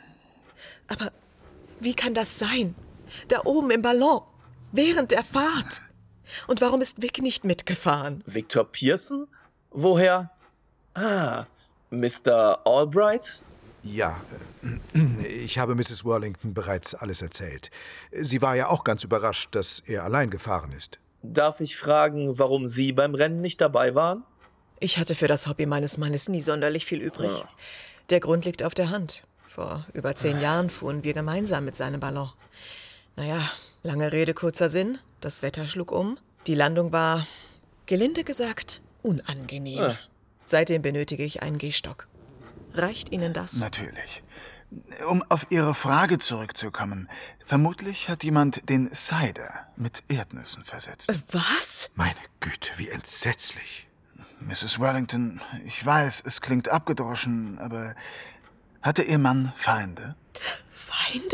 Aber wie kann das sein? Da oben im Ballon, während der Fahrt. Und warum ist Vic nicht mitgefahren? Victor Pearson? Woher? Ah, Mister Albright? Ja, äh, ich habe Misses Wellington bereits alles erzählt. Sie war ja auch ganz überrascht, dass er allein gefahren ist. Darf ich fragen, warum Sie beim Rennen nicht dabei waren? Ich hatte für das Hobby meines Mannes nie sonderlich viel übrig. Der Grund liegt auf der Hand. Vor über zehn Jahren fuhren wir gemeinsam mit seinem Ballon. Naja, lange Rede, kurzer Sinn. Das Wetter schlug um. Die Landung war, gelinde gesagt, unangenehm. Ah. Seitdem benötige ich einen Gehstock. Reicht Ihnen das? Natürlich. Um auf Ihre Frage zurückzukommen. Vermutlich hat jemand den Cider mit Erdnüssen versetzt. Was? Meine Güte, wie entsetzlich. Misses Wellington, ich weiß, es klingt abgedroschen, aber hatte Ihr Mann Feinde? Feinde?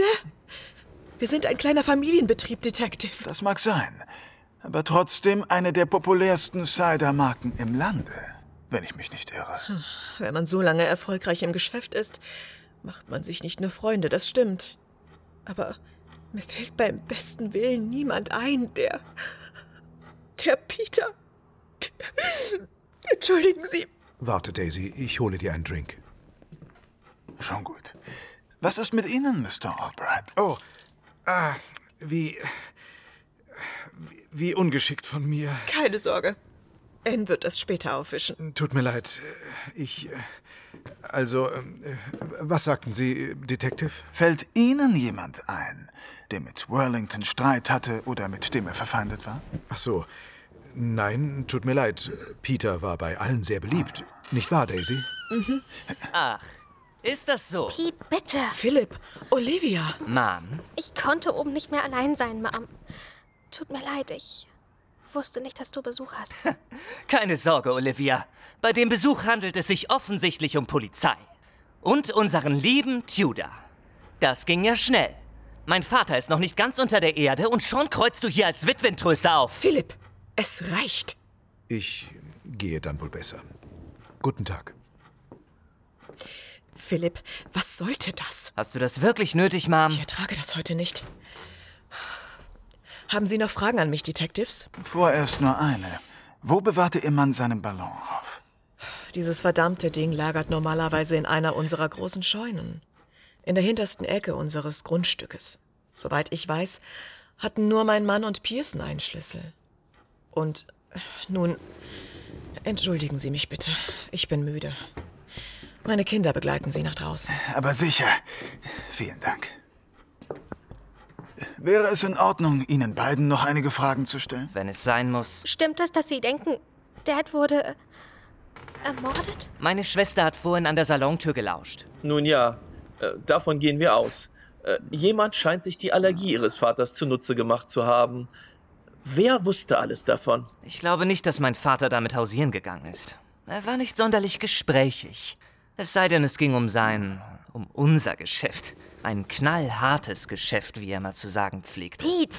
Wir sind ein kleiner Familienbetrieb, Detective. Das mag sein, aber trotzdem eine der populärsten Cider-Marken im Lande, wenn ich mich nicht irre. Wenn man so lange erfolgreich im Geschäft ist, macht man sich nicht nur Freunde, das stimmt. Aber Mir fällt beim besten Willen niemand ein, der... Der Peter... Entschuldigen Sie. Warte, Daisy, ich hole dir einen Drink. Schon gut. Was ist mit Ihnen, Mister Albright? Oh, ah, wie, wie... Wie ungeschickt von mir. Keine Sorge. Anne wird das später aufwischen. Tut mir leid. Ich... Also, was sagten Sie, Detective? Fällt Ihnen jemand ein, der mit Worlington Streit hatte oder mit dem er verfeindet war? Ach so. Nein, tut mir leid. Peter war bei allen sehr beliebt. Nicht wahr, Daisy? Mhm. Ach, ist das so? Pete, bitte. Philipp, Olivia. Mom? Ich konnte oben nicht mehr allein sein, Mom. Tut mir leid, ich wusste nicht, dass du Besuch hast. Keine Sorge, Olivia. Bei dem Besuch handelt es sich offensichtlich um Polizei. Und unseren lieben Tudor. Das ging ja schnell. Mein Vater ist noch nicht ganz unter der Erde und schon kreuzt du hier als Witwentröster auf. Philipp, es reicht. Ich gehe dann wohl besser. Guten Tag. Philipp, was sollte das? Hast du das wirklich nötig, Mom? Ich ertrage das heute nicht. Haben Sie noch Fragen an mich, Detectives? Vorerst nur eine. Wo bewahrte Ihr Mann seinen Ballon auf? Dieses verdammte Ding lagert normalerweise in einer unserer großen Scheunen. In der hintersten Ecke unseres Grundstückes. Soweit ich weiß, hatten nur mein Mann und Pearson einen Schlüssel. Und nun, entschuldigen Sie mich bitte. Ich bin müde. Meine Kinder begleiten Sie nach draußen. Aber sicher. Vielen Dank. Wäre es in Ordnung, Ihnen beiden noch einige Fragen zu stellen? Wenn es sein muss. Stimmt es, dass Sie denken, Dad wurde äh, ermordet? Meine Schwester hat vorhin an der Salontür gelauscht. Nun ja, äh, davon gehen wir aus. Äh, jemand scheint sich die Allergie Ihres Vaters zunutze gemacht zu haben. Wer wusste alles davon? Ich glaube nicht, dass mein Vater damit hausieren gegangen ist. Er war nicht sonderlich gesprächig. Es sei denn, es ging um sein, um unser Geschäft. Ein knallhartes Geschäft, wie er mal zu sagen pflegt. Pete!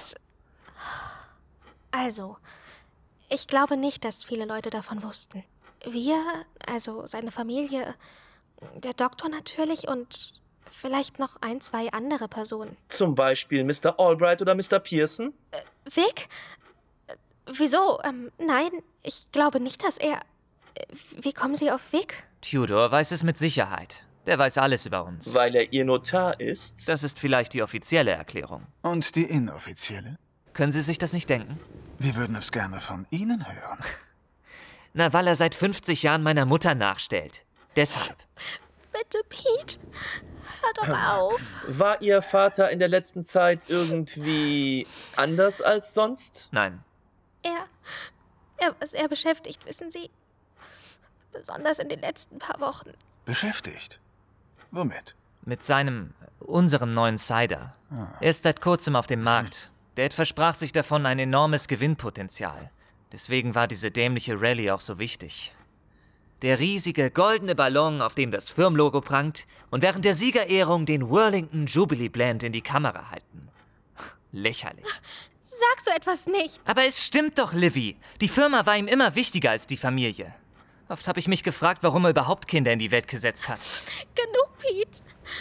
Also, ich glaube nicht, dass viele Leute davon wussten. Wir, also seine Familie, der Doktor natürlich und vielleicht noch ein, zwei andere Personen. Zum Beispiel Mister Albright oder Mister Pearson? Äh, Vic? Äh, wieso? Ähm, nein, ich glaube nicht, dass er... Äh, wie kommen Sie auf Vic? Tudor weiß es mit Sicherheit. Der weiß alles über uns. Weil er Ihr Notar ist? Das ist vielleicht die offizielle Erklärung. Und die inoffizielle? Können Sie sich das nicht denken? Wir würden es gerne von Ihnen hören. Na, weil er seit fünfzig Jahren meiner Mutter nachstellt. Deshalb. Bitte, Pete. Hör doch auf. War Ihr Vater in der letzten Zeit irgendwie anders als sonst? Nein. Er, er war sehr beschäftigt, wissen Sie. Besonders in den letzten paar Wochen. Beschäftigt? Womit? Mit seinem, unserem neuen Cider. Ah. Er ist seit kurzem auf dem Markt. Dad versprach sich davon ein enormes Gewinnpotenzial. Deswegen war diese dämliche Rallye auch so wichtig. Der riesige goldene Ballon, auf dem das Firmenlogo prangt und während der Siegerehrung den Worlington Jubilee Blend in die Kamera halten. Lächerlich. Sag so etwas nicht. Aber es stimmt doch, Livy. Die Firma war ihm immer wichtiger als die Familie. Oft habe ich mich gefragt, warum er überhaupt Kinder in die Welt gesetzt hat. Genug, Pete.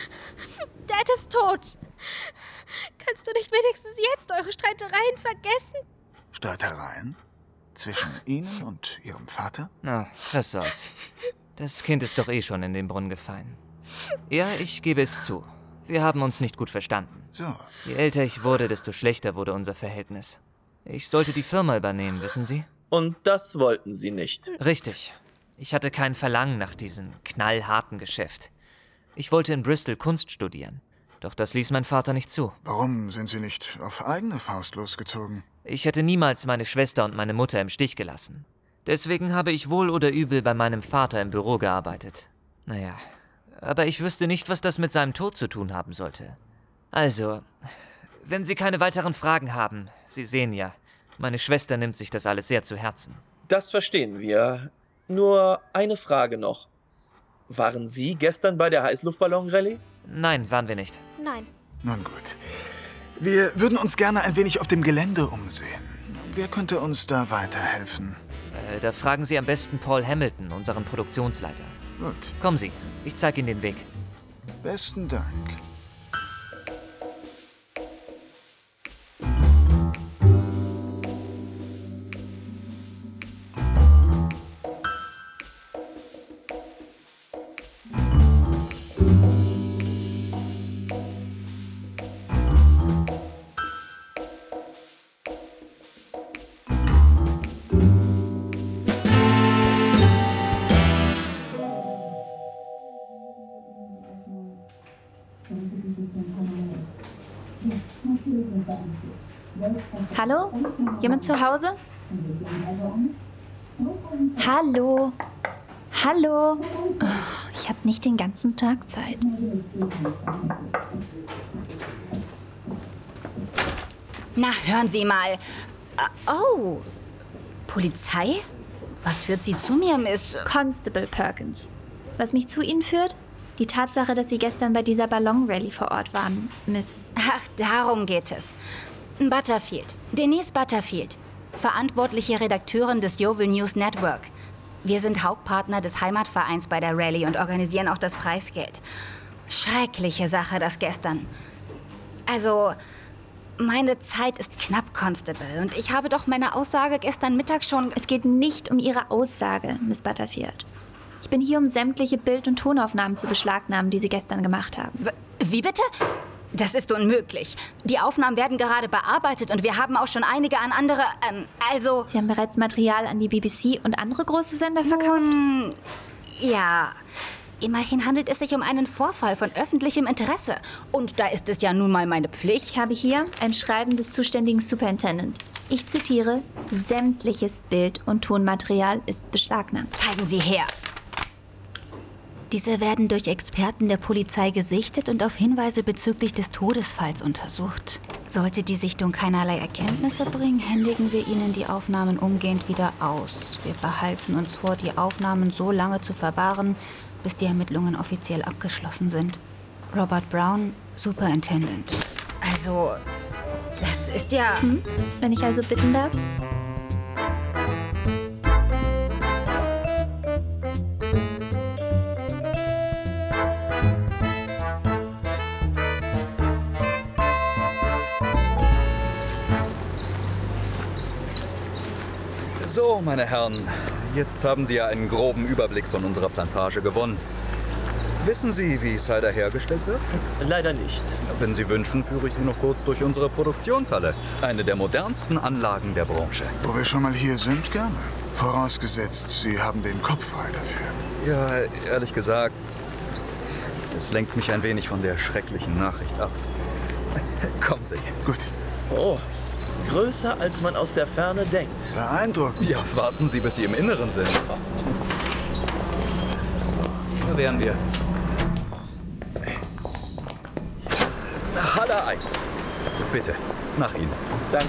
Dad ist tot. Kannst du nicht wenigstens jetzt eure Streitereien vergessen? Streitereien? Zwischen Ihnen und Ihrem Vater? Na, was soll's. Das Kind ist doch eh schon in den Brunnen gefallen. Ja, ich gebe es zu. Wir haben uns nicht gut verstanden. So. Je älter ich wurde, desto schlechter wurde unser Verhältnis. Ich sollte die Firma übernehmen, wissen Sie? Und das wollten Sie nicht? Richtig. Ich hatte kein Verlangen nach diesem knallharten Geschäft. Ich wollte in Bristol Kunst studieren. Doch das ließ mein Vater nicht zu. Warum sind Sie nicht auf eigene Faust losgezogen? Ich hätte niemals meine Schwester und meine Mutter im Stich gelassen. Deswegen habe ich wohl oder übel bei meinem Vater im Büro gearbeitet. Naja, aber ich wüsste nicht, was das mit seinem Tod zu tun haben sollte. Also, wenn Sie keine weiteren Fragen haben, Sie sehen ja, meine Schwester nimmt sich das alles sehr zu Herzen. Das verstehen wir. Nur eine Frage noch. Waren Sie gestern bei der Heißluftballon-Rallye? Nein, waren wir nicht. Nein. Nun gut. Wir würden uns gerne ein wenig auf dem Gelände umsehen. Wer könnte uns da weiterhelfen? Äh, da fragen Sie am besten Paul Hamilton, unseren Produktionsleiter. Gut. Kommen Sie, ich zeige Ihnen den Weg. Besten Dank. Hallo? Jemand zu Hause? Hallo? Hallo? Oh, ich habe nicht den ganzen Tag Zeit. Na, hören Sie mal. Oh, Polizei? Was führt Sie zu mir, Miss... Constable Perkins. Was mich zu Ihnen führt? Die Tatsache, dass Sie gestern bei dieser Ballon-Rallye vor Ort waren, Miss... Ach, darum geht es. Butterfield. Denise Butterfield. Verantwortliche Redakteurin des Yeovil News Network. Wir sind Hauptpartner des Heimatvereins bei der Rallye und organisieren auch das Preisgeld. Schreckliche Sache, das gestern. Also, meine Zeit ist knapp, Constable. Und ich habe doch meine Aussage gestern Mittag schon... Es geht nicht um Ihre Aussage, Miss Butterfield. Ich bin hier, um sämtliche Bild- und Tonaufnahmen zu beschlagnahmen, die Sie gestern gemacht haben. Wie bitte? Das ist unmöglich. Die Aufnahmen werden gerade bearbeitet und wir haben auch schon einige an andere, ähm, also... Sie haben bereits Material an die B B C und andere große Sender verkauft? Nun, ja. Immerhin handelt es sich um einen Vorfall von öffentlichem Interesse. Und da ist es ja nun mal meine Pflicht. Ich habe hier ein Schreiben des zuständigen Superintendent. Ich zitiere, sämtliches Bild- und Tonmaterial ist beschlagnahmt. Zeigen Sie her. Diese werden durch Experten der Polizei gesichtet und auf Hinweise bezüglich des Todesfalls untersucht. Sollte die Sichtung keinerlei Erkenntnisse bringen, händigen wir Ihnen die Aufnahmen umgehend wieder aus. Wir behalten uns vor, die Aufnahmen so lange zu verwahren, bis die Ermittlungen offiziell abgeschlossen sind. Robert Brown, Superintendent. Also, das ist ja... Hm? Wenn ich also bitten darf? So, meine Herren, jetzt haben Sie ja einen groben Überblick von unserer Plantage gewonnen. Wissen Sie, wie Cider hergestellt wird? Leider nicht. Wenn Sie wünschen, führe ich Sie noch kurz durch unsere Produktionshalle. Eine der modernsten Anlagen der Branche. Wo wir schon mal hier sind, gerne. Vorausgesetzt, Sie haben den Kopf frei dafür. Ja, ehrlich gesagt, es lenkt mich ein wenig von der schrecklichen Nachricht ab. Kommen Sie. Gut. Oh, größer als man aus der Ferne denkt. Beeindruckend. Ja, warten Sie, bis Sie im Inneren sind. So, da wären wir. Halle eins. Bitte, nach Ihnen. Danke.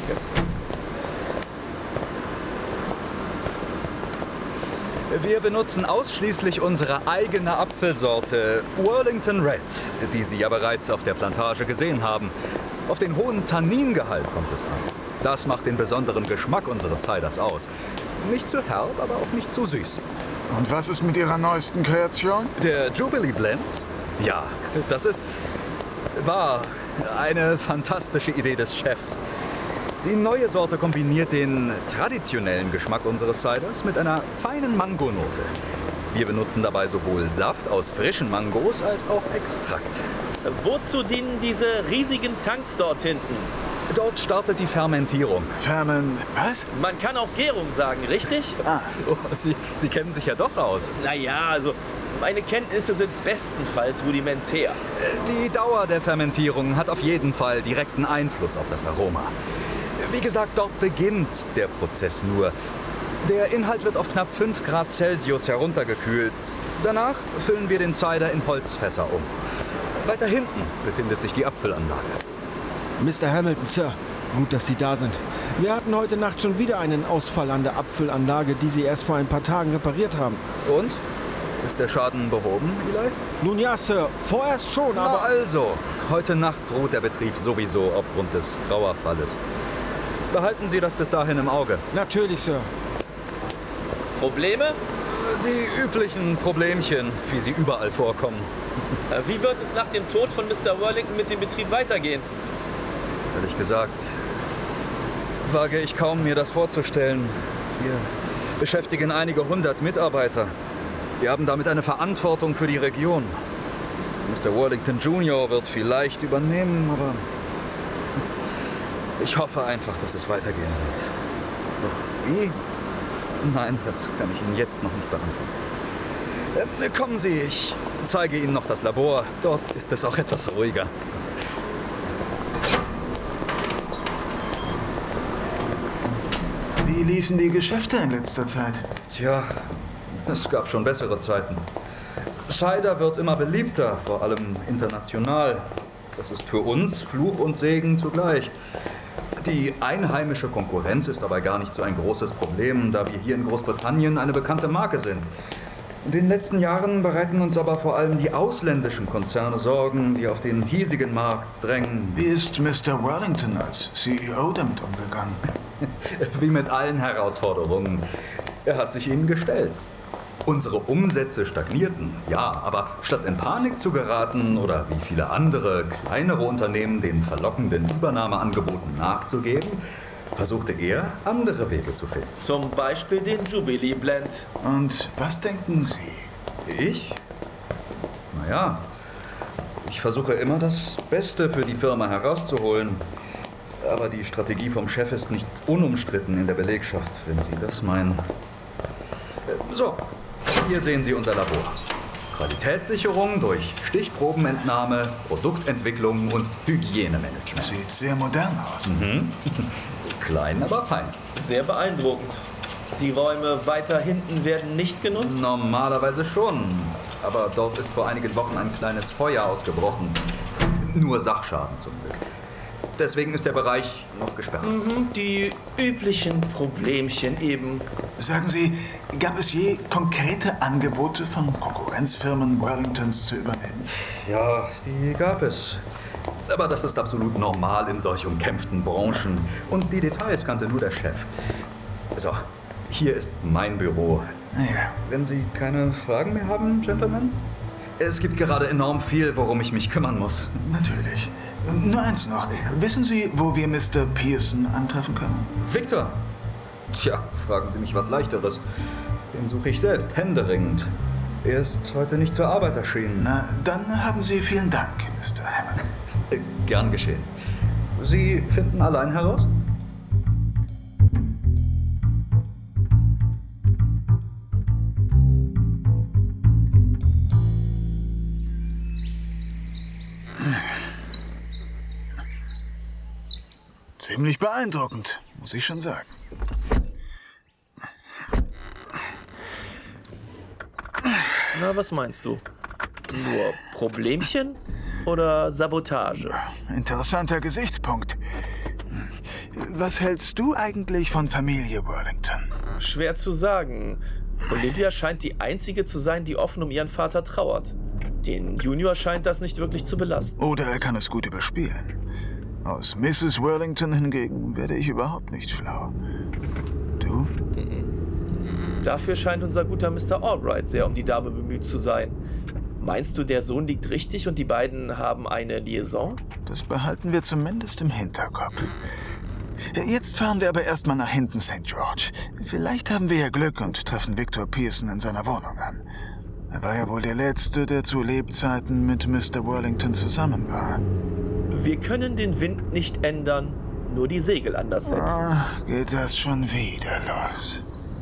Wir benutzen ausschließlich unsere eigene Apfelsorte Worlington Red, die Sie ja bereits auf der Plantage gesehen haben. Auf den hohen Tanningehalt kommt es an. Das macht den besonderen Geschmack unseres Ciders aus. Nicht zu herb, aber auch nicht zu süß. Und was ist mit Ihrer neuesten Kreation? Der Jubilee Blend? Ja, das ist... war eine fantastische Idee des Chefs. Die neue Sorte kombiniert den traditionellen Geschmack unseres Ciders mit einer feinen Mangonote. Wir benutzen dabei sowohl Saft aus frischen Mangos als auch Extrakt. Wozu dienen diese riesigen Tanks dort hinten? Dort startet die Fermentierung. Fermen... was? Man kann auch Gärung sagen, richtig? Ah. Oh, Sie, Sie kennen sich ja doch aus. Naja, also meine Kenntnisse sind bestenfalls rudimentär. Die Dauer der Fermentierung hat auf jeden Fall direkten Einfluss auf das Aroma. Wie gesagt, dort beginnt der Prozess nur. Der Inhalt wird auf knapp fünf Grad Celsius heruntergekühlt. Danach füllen wir den Cider in Holzfässer um. Weiter hinten befindet sich die Apfelanlage. Mister Hamilton, Sir, gut, dass Sie da sind. Wir hatten heute Nacht schon wieder einen Ausfall an der Apfelanlage, die Sie erst vor ein paar Tagen repariert haben. Und? Ist der Schaden behoben, Eli? Nun ja, Sir, vorerst schon, aber... Na also, heute Nacht droht der Betrieb sowieso aufgrund des Trauerfalles. Behalten Sie das bis dahin im Auge. Natürlich, Sir. Probleme? Die üblichen Problemchen, wie sie überall vorkommen. Wie wird es nach dem Tod von Mister Worlington mit dem Betrieb weitergehen? Ehrlich gesagt, wage ich kaum, mir das vorzustellen. Wir beschäftigen einige hundert Mitarbeiter. Wir haben damit eine Verantwortung für die Region. Mister Worlington Junior wird vielleicht übernehmen, aber ich hoffe einfach, dass es weitergehen wird. Doch wie? Nein, das kann ich Ihnen jetzt noch nicht beantworten. Äh, kommen Sie, ich zeige Ihnen noch das Labor. Dort ist es auch etwas ruhiger. liefen die Geschäfte in letzter Zeit? Tja, es gab schon bessere Zeiten. Cider wird immer beliebter, vor allem international. Das ist für uns Fluch und Segen zugleich. Die einheimische Konkurrenz ist dabei gar nicht so ein großes Problem, da wir hier in Großbritannien eine bekannte Marke sind. In den letzten Jahren bereiten uns aber vor allem die ausländischen Konzerne Sorgen, die auf den hiesigen Markt drängen. Wie ist Mister Wellington als C E O damit umgegangen? Wie mit allen Herausforderungen. Er hat sich ihnen gestellt. Unsere Umsätze stagnierten, ja, aber statt in Panik zu geraten oder wie viele andere, kleinere Unternehmen den verlockenden Übernahmeangeboten nachzugeben, versuchte er, andere Wege zu finden. Zum Beispiel den Jubilee Blend. Und was denken Sie? Ich? Naja, ich versuche immer das Beste für die Firma herauszuholen. Aber die Strategie vom Chef ist nicht unumstritten in der Belegschaft, wenn Sie das meinen. So, hier sehen Sie unser Labor. Qualitätssicherung durch Stichprobenentnahme, Produktentwicklung und Hygienemanagement. Sieht sehr modern aus. Mhm. Klein, aber fein. Sehr beeindruckend. Die Räume weiter hinten werden nicht genutzt? Normalerweise schon. Aber dort ist vor einigen Wochen ein kleines Feuer ausgebrochen. Nur Sachschaden zum Glück. Deswegen ist der Bereich noch gesperrt. Mhm, die üblichen Problemchen eben. Sagen Sie, gab es je konkrete Angebote von Konkurrenzfirmen Wellingtons zu übernehmen? Ja, die gab es. Aber das ist absolut normal in solch umkämpften Branchen. Und die Details kannte nur der Chef. So, hier ist mein Büro. Ja. Wenn Sie keine Fragen mehr haben, Gentlemen? Es gibt gerade enorm viel, worum ich mich kümmern muss. Natürlich. Nur eins noch. Wissen Sie, wo wir Mister Pearson antreffen können? Victor? Tja, fragen Sie mich was Leichteres. Den suche ich selbst, händeringend. Er ist heute nicht zur Arbeit erschienen. Na, dann haben Sie vielen Dank, Mister Hamilton. Äh, gern geschehen. Sie finden allein heraus? Ziemlich beeindruckend, muss ich schon sagen. Na, was meinst du? Nur Problemchen oder Sabotage? Interessanter Gesichtspunkt. Was hältst du eigentlich von Familie Wellington? Schwer zu sagen. Olivia scheint die Einzige zu sein, die offen um ihren Vater trauert. Den Junior scheint das nicht wirklich zu belasten. Oder er kann es gut überspielen. Aus Missus Wellington hingegen werde ich überhaupt nicht schlau. Du? Dafür scheint unser guter Mister Albright sehr um die Dame bemüht zu sein. Meinst du, der Sohn liegt richtig und die beiden haben eine Liaison? Das behalten wir zumindest im Hinterkopf. Jetzt fahren wir aber erstmal nach hinten, Sankt George. Vielleicht haben wir ja Glück und treffen Victor Pearson in seiner Wohnung an. Er war ja wohl der Letzte, der zu Lebzeiten mit Mister Wellington zusammen war. Wir können den Wind nicht ändern, nur die Segel anders setzen. Ah, geht das schon wieder los?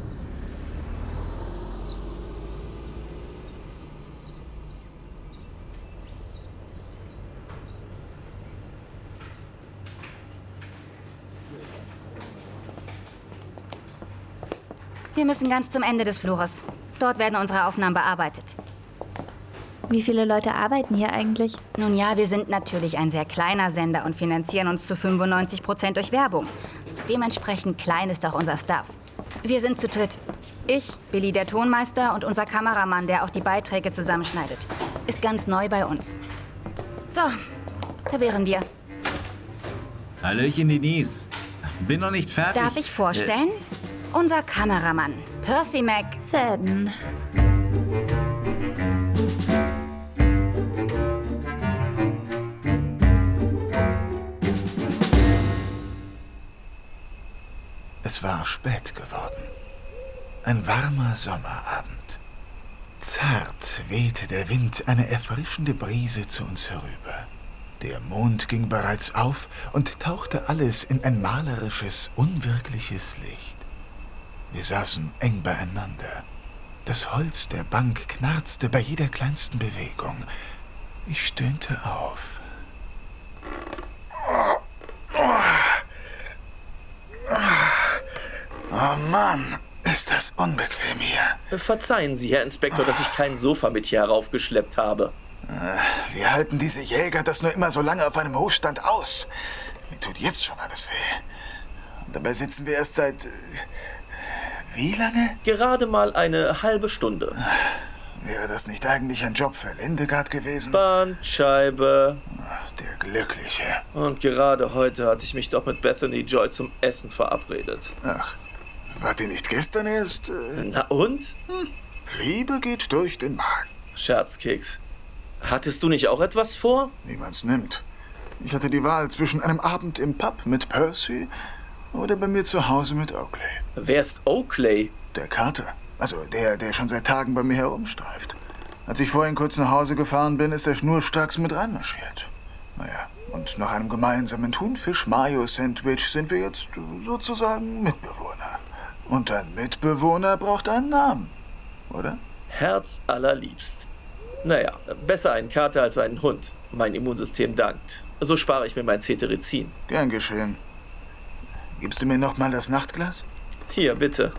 Wir müssen ganz zum Ende des Flures. Dort werden unsere Aufnahmen bearbeitet. Wie viele Leute arbeiten hier eigentlich? Nun ja, wir sind natürlich ein sehr kleiner Sender und finanzieren uns zu fünfundneunzig Prozent durch Werbung. Dementsprechend klein ist auch unser Staff. Wir sind zu dritt. Ich, Billy der Tonmeister und unser Kameramann, der auch die Beiträge zusammenschneidet. Ist ganz neu bei uns. So, da wären wir. Hallöchen, Denise. Bin noch nicht fertig. Darf ich vorstellen? Äh. Unser Kameramann, Percy McFadden. Es war spät geworden. Ein warmer Sommerabend. Zart wehte der Wind eine erfrischende Brise zu uns herüber. Der Mond ging bereits auf und tauchte alles in ein malerisches, unwirkliches Licht. Wir saßen eng beieinander. Das Holz der Bank knarzte bei jeder kleinsten Bewegung. Ich stöhnte auf. Oh Mann, ist das unbequem hier. Verzeihen Sie, Herr Inspektor, dass ich kein Sofa mit hier heraufgeschleppt habe. Wie halten diese Jäger das nur immer so lange auf einem Hochstand aus? Mir tut jetzt schon alles weh. Und dabei sitzen wir erst seit... Wie lange? Gerade mal eine halbe Stunde. Wäre das nicht eigentlich ein Job für Lindegard gewesen? Bandscheibe. Der Glückliche. Und gerade heute hatte ich mich doch mit Bethany Joy zum Essen verabredet. Ach, wart ihr nicht gestern erst? Äh... Na und? Hm. Liebe geht durch den Magen. Scherzkeks. Hattest du nicht auch etwas vor? Wie man's nimmt. Ich hatte die Wahl zwischen einem Abend im Pub mit Percy oder bei mir zu Hause mit Oakley. Wer ist Oakley? Der Kater. Also der, der schon seit Tagen bei mir herumstreift. Als ich vorhin kurz nach Hause gefahren bin, ist er schnurstracks mit reinmarschiert. Naja, und nach einem gemeinsamen Thunfisch-Mayo-Sandwich sind wir jetzt sozusagen Mitbewohner. Und ein Mitbewohner braucht einen Namen, oder? Herz allerliebst. Naja, besser ein Kater als einen Hund. Mein Immunsystem dankt. So spare ich mir mein Cetirizin. Gern geschehen. Gibst du mir noch mal das Nachtglas? Hier, bitte.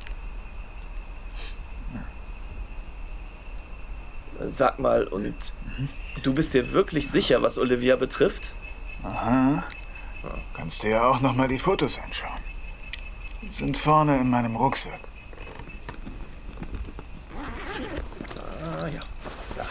Sag mal, und mhm. du bist dir wirklich sicher, was Olivia betrifft? Aha. Kannst dir ja auch noch mal die Fotos anschauen. Die sind vorne in meinem Rucksack. Ah ja, da.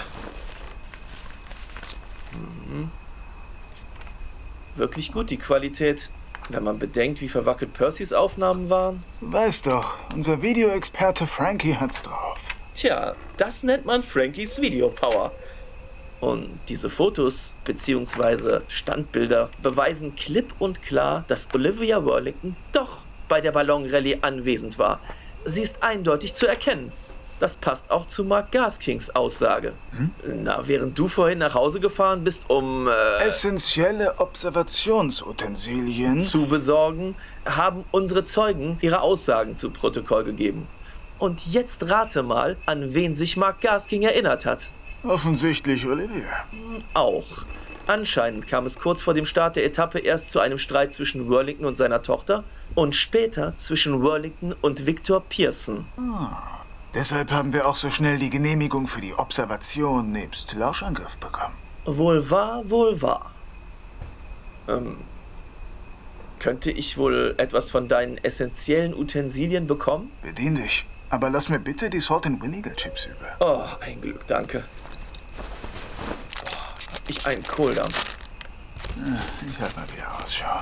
Mhm. Wirklich gut, die Qualität. Wenn man bedenkt, wie verwackelt Percys Aufnahmen waren. Weiß doch, unser Videoexperte Frankie hat's drauf. Tja, das nennt man Frankies Videopower. Und diese Fotos bzw. Standbilder beweisen klipp und klar, dass Olivia Worlington doch bei der Ballonrallye anwesend war. Sie ist eindeutig zu erkennen. Das passt auch zu Mark Gaskings Aussage. Hm? Na, während du vorhin nach Hause gefahren bist, um... Äh, essentielle Observationsutensilien zu besorgen, haben unsere Zeugen ihre Aussagen zu Protokoll gegeben. Und jetzt rate mal, an wen sich Mark Gasking erinnert hat. Offensichtlich Olivia. Auch. Anscheinend kam es kurz vor dem Start der Etappe erst zu einem Streit zwischen Worlington und seiner Tochter und später zwischen Worlington und Victor Pearson. Ah, deshalb haben wir auch so schnell die Genehmigung für die Observation nebst Lauschangriff bekommen. Wohl wahr, wohl wahr. Ähm, könnte ich wohl etwas von deinen essentiellen Utensilien bekommen? Bedien dich. Aber lass mir bitte die Salt and Vinegar Chips über. Oh, ein Glück, danke. Oh, hab ich einen Kohldampf. Ich halt mal wieder Ausschau.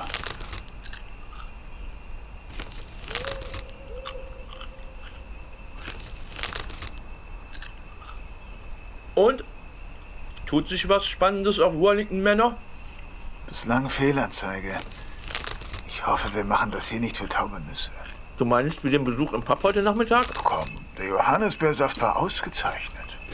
Und? Tut sich was Spannendes auf Worlington, Männer? Bislang Fehlanzeige. Ich hoffe, wir machen das hier nicht für taube Nüsse. Du meinst wie den Besuch im Pub heute Nachmittag? Komm, der Johannisbeersaft war ausgezeichnet.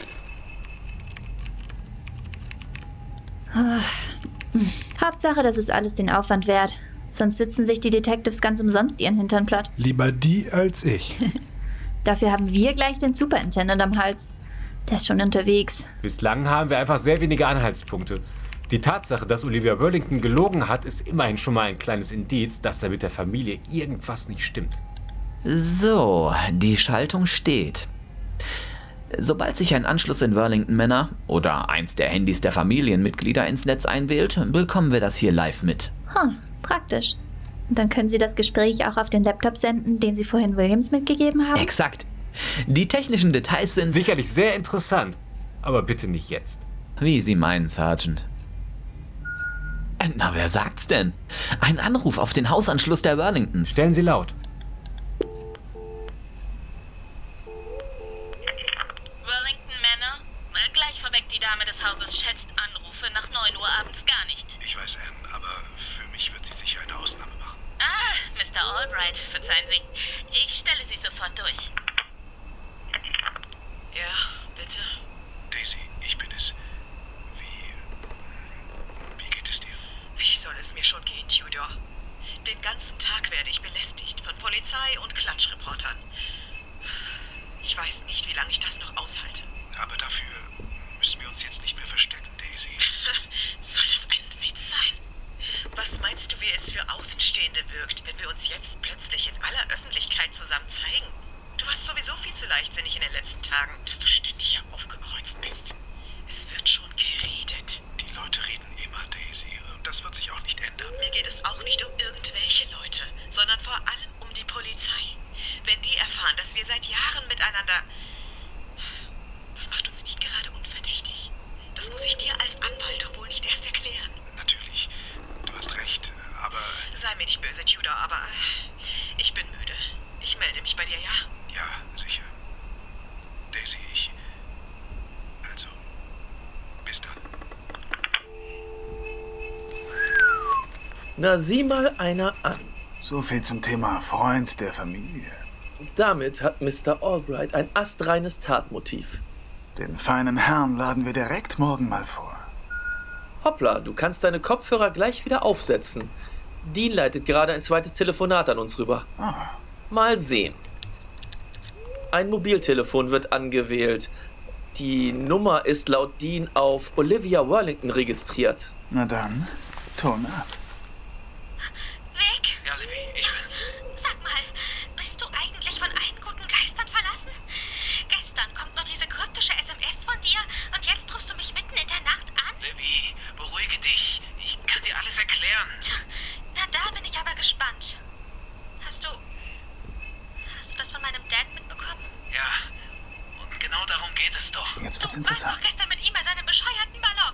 Oh. Hauptsache, das ist alles den Aufwand wert. Sonst sitzen sich die Detectives ganz umsonst ihren Hintern platt. Lieber die als ich. Dafür haben wir gleich den Superintendent am Hals. Der ist schon unterwegs. Bislang haben wir einfach sehr wenige Anhaltspunkte. Die Tatsache, dass Olivia Worlington gelogen hat, ist immerhin schon mal ein kleines Indiz, dass da mit der Familie irgendwas nicht stimmt. So, die Schaltung steht. Sobald sich ein Anschluss in Worlington Manor oder eins der Handys der Familienmitglieder ins Netz einwählt, bekommen wir das hier live mit. Hm, praktisch. Und dann können Sie das Gespräch auch auf den Laptop senden, den Sie vorhin Williams mitgegeben haben? Exakt. Die technischen Details sind... sicherlich sehr interessant, aber bitte nicht jetzt. Wie Sie meinen, Sergeant. Na, wer sagt's denn? Ein Anruf auf den Hausanschluss der Worlingtons. Stellen Sie laut. Worlington Manor? Gleich vorweg, die Dame des Hauses schätzt Anrufe nach neun Uhr abends gar nicht. Ich weiß, Anne, aber für mich wird sie sicher eine Ausnahme machen. Ah, Mister Albright, verzeihen Sie. Ich stelle Sie sofort durch. Ja, bitte? Daisy, ich bin es. Wie... Wie geht es dir? Wie soll es mir schon gehen, Tudor? Den ganzen Tag werde ich belästigt von Polizei und Klatschreportern. Ich weiß nicht, wie lange ich das noch aushalte. Aber dafür müssen wir uns jetzt nicht mehr verstecken, Daisy. Soll das ein Witz sein? Was meinst du, wie es für Außenstehende wirkt, wenn wir uns jetzt plötzlich in aller Öffentlichkeit Jahren miteinander. Das macht uns nicht gerade unverdächtig. Das muss ich dir als Anwalt wohl nicht erst erklären. Natürlich, du hast recht, aber... Sei mir nicht böse, Tudor, aber ich bin müde. Ich melde mich bei dir, ja? Ja, sicher. Daisy, ich... Also, bis dann. Na, sieh mal einer an. So viel zum Thema Freund der Familie. Damit hat Mister Albright ein astreines Tatmotiv. Den feinen Herrn laden wir direkt morgen mal vor. Hoppla, du kannst deine Kopfhörer gleich wieder aufsetzen. Dean leitet gerade ein zweites Telefonat an uns rüber. Ah. Mal sehen. Ein Mobiltelefon wird angewählt. Die Nummer ist laut Dean auf Olivia Worlington registriert. Na dann, Ton ab. Vic? Ja, Libby, ich bin's. Sag mal, bist du eigentlich von allen guten Geistern verlassen? Gestern kommt noch diese kryptische S M S von dir und jetzt rufst du mich mitten in der Nacht an? Libby, beruhige dich. Ich kann dir alles erklären. Tja, na da bin ich aber gespannt. Hast du... Hast du das von meinem Dad mitbekommen? Ja, und genau darum geht es doch. Jetzt wird's Du interessant. warst doch gestern mit ihm bei seinem bescheuerten Ballon.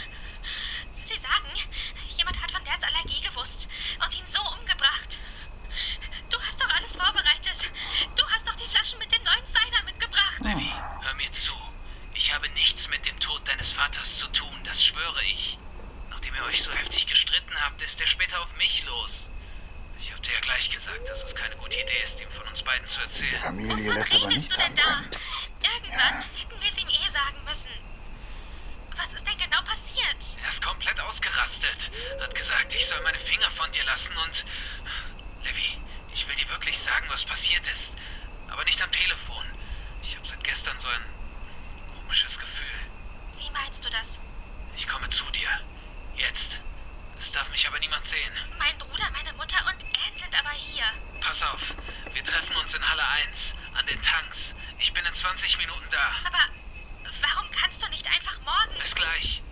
Sie sagen, jemand hat von Dads Allergie gewusst und ihn so umgebracht. Du hast doch alles vorbereitet. Du hast doch die Flaschen mit dem neuen Cider mitgebracht. Libby, hör mir zu. Ich habe nichts mit dem Tod deines Vaters zu tun, das schwöre ich. Nachdem ihr euch so heftig gestritten habt, ist er später auf mich los. Ich hab dir ja gleich gesagt, dass es keine gute Idee ist, ihm von uns beiden zu erzählen. Diese Familie lässt aber nichts anbrennen. Psst. Irgendwann hätten wir es ihm eh sagen müssen. Was ist denn genau passiert? Er ist komplett ausgerastet. Hat gesagt, ich soll meine Finger von dir lassen und... Livy, ich will dir wirklich sagen, was passiert ist. Aber nicht am Telefon. Ich habe seit gestern so ein komisches Gefühl. Wie meinst du das? Ich komme zu dir. Jetzt. Es darf mich aber niemand sehen. Mein Bruder, meine Mutter und Anne sind aber hier. Pass auf, wir treffen uns in Halle eins, an den Tanks. Ich bin in zwanzig Minuten da. Aber warum kannst du nicht einfach morgen... Bis gleich.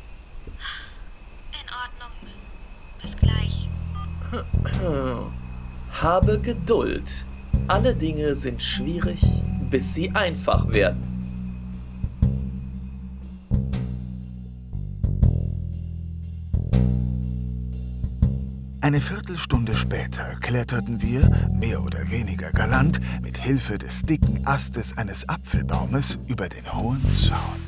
In Ordnung. Bis gleich. Habe Geduld. Alle Dinge sind schwierig, bis sie einfach werden. Eine Viertelstunde später kletterten wir, mehr oder weniger galant, mit Hilfe des dicken Astes eines Apfelbaumes über den hohen Zaun.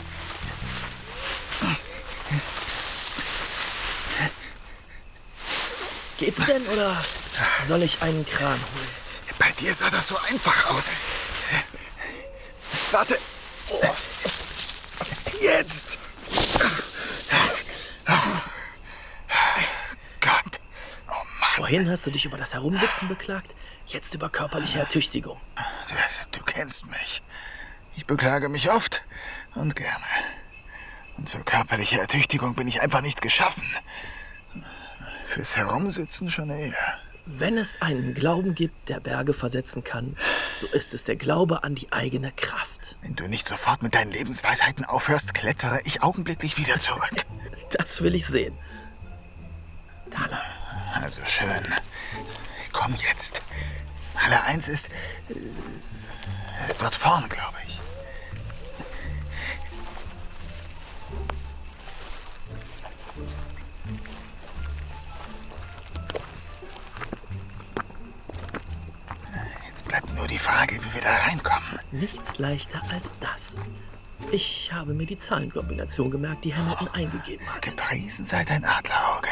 Geht's denn oder soll ich einen Kran holen? Bei dir sah das so einfach aus. Warte. Jetzt. Gott. Oh Mann. Vorhin hast du dich über das Herumsitzen beklagt, jetzt über körperliche Ertüchtigung. Du, du kennst mich. Ich beklage mich oft und gerne. Und für körperliche Ertüchtigung bin ich einfach nicht geschaffen. Fürs Herumsitzen schon eher. Wenn es einen Glauben gibt, der Berge versetzen kann, so ist es der Glaube an die eigene Kraft. Wenn du nicht sofort mit deinen Lebensweisheiten aufhörst, klettere ich augenblicklich wieder zurück. Das will ich sehen. Dann. Also schön. Komm jetzt. Halle eins ist äh, dort vorne, glaube ich. Jetzt bleibt nur die Frage, wie wir da reinkommen. Nichts leichter als das. Ich habe mir die Zahlenkombination gemerkt, die Hamilton oh, eingegeben hat. Gepriesen sei dein Adlerauge.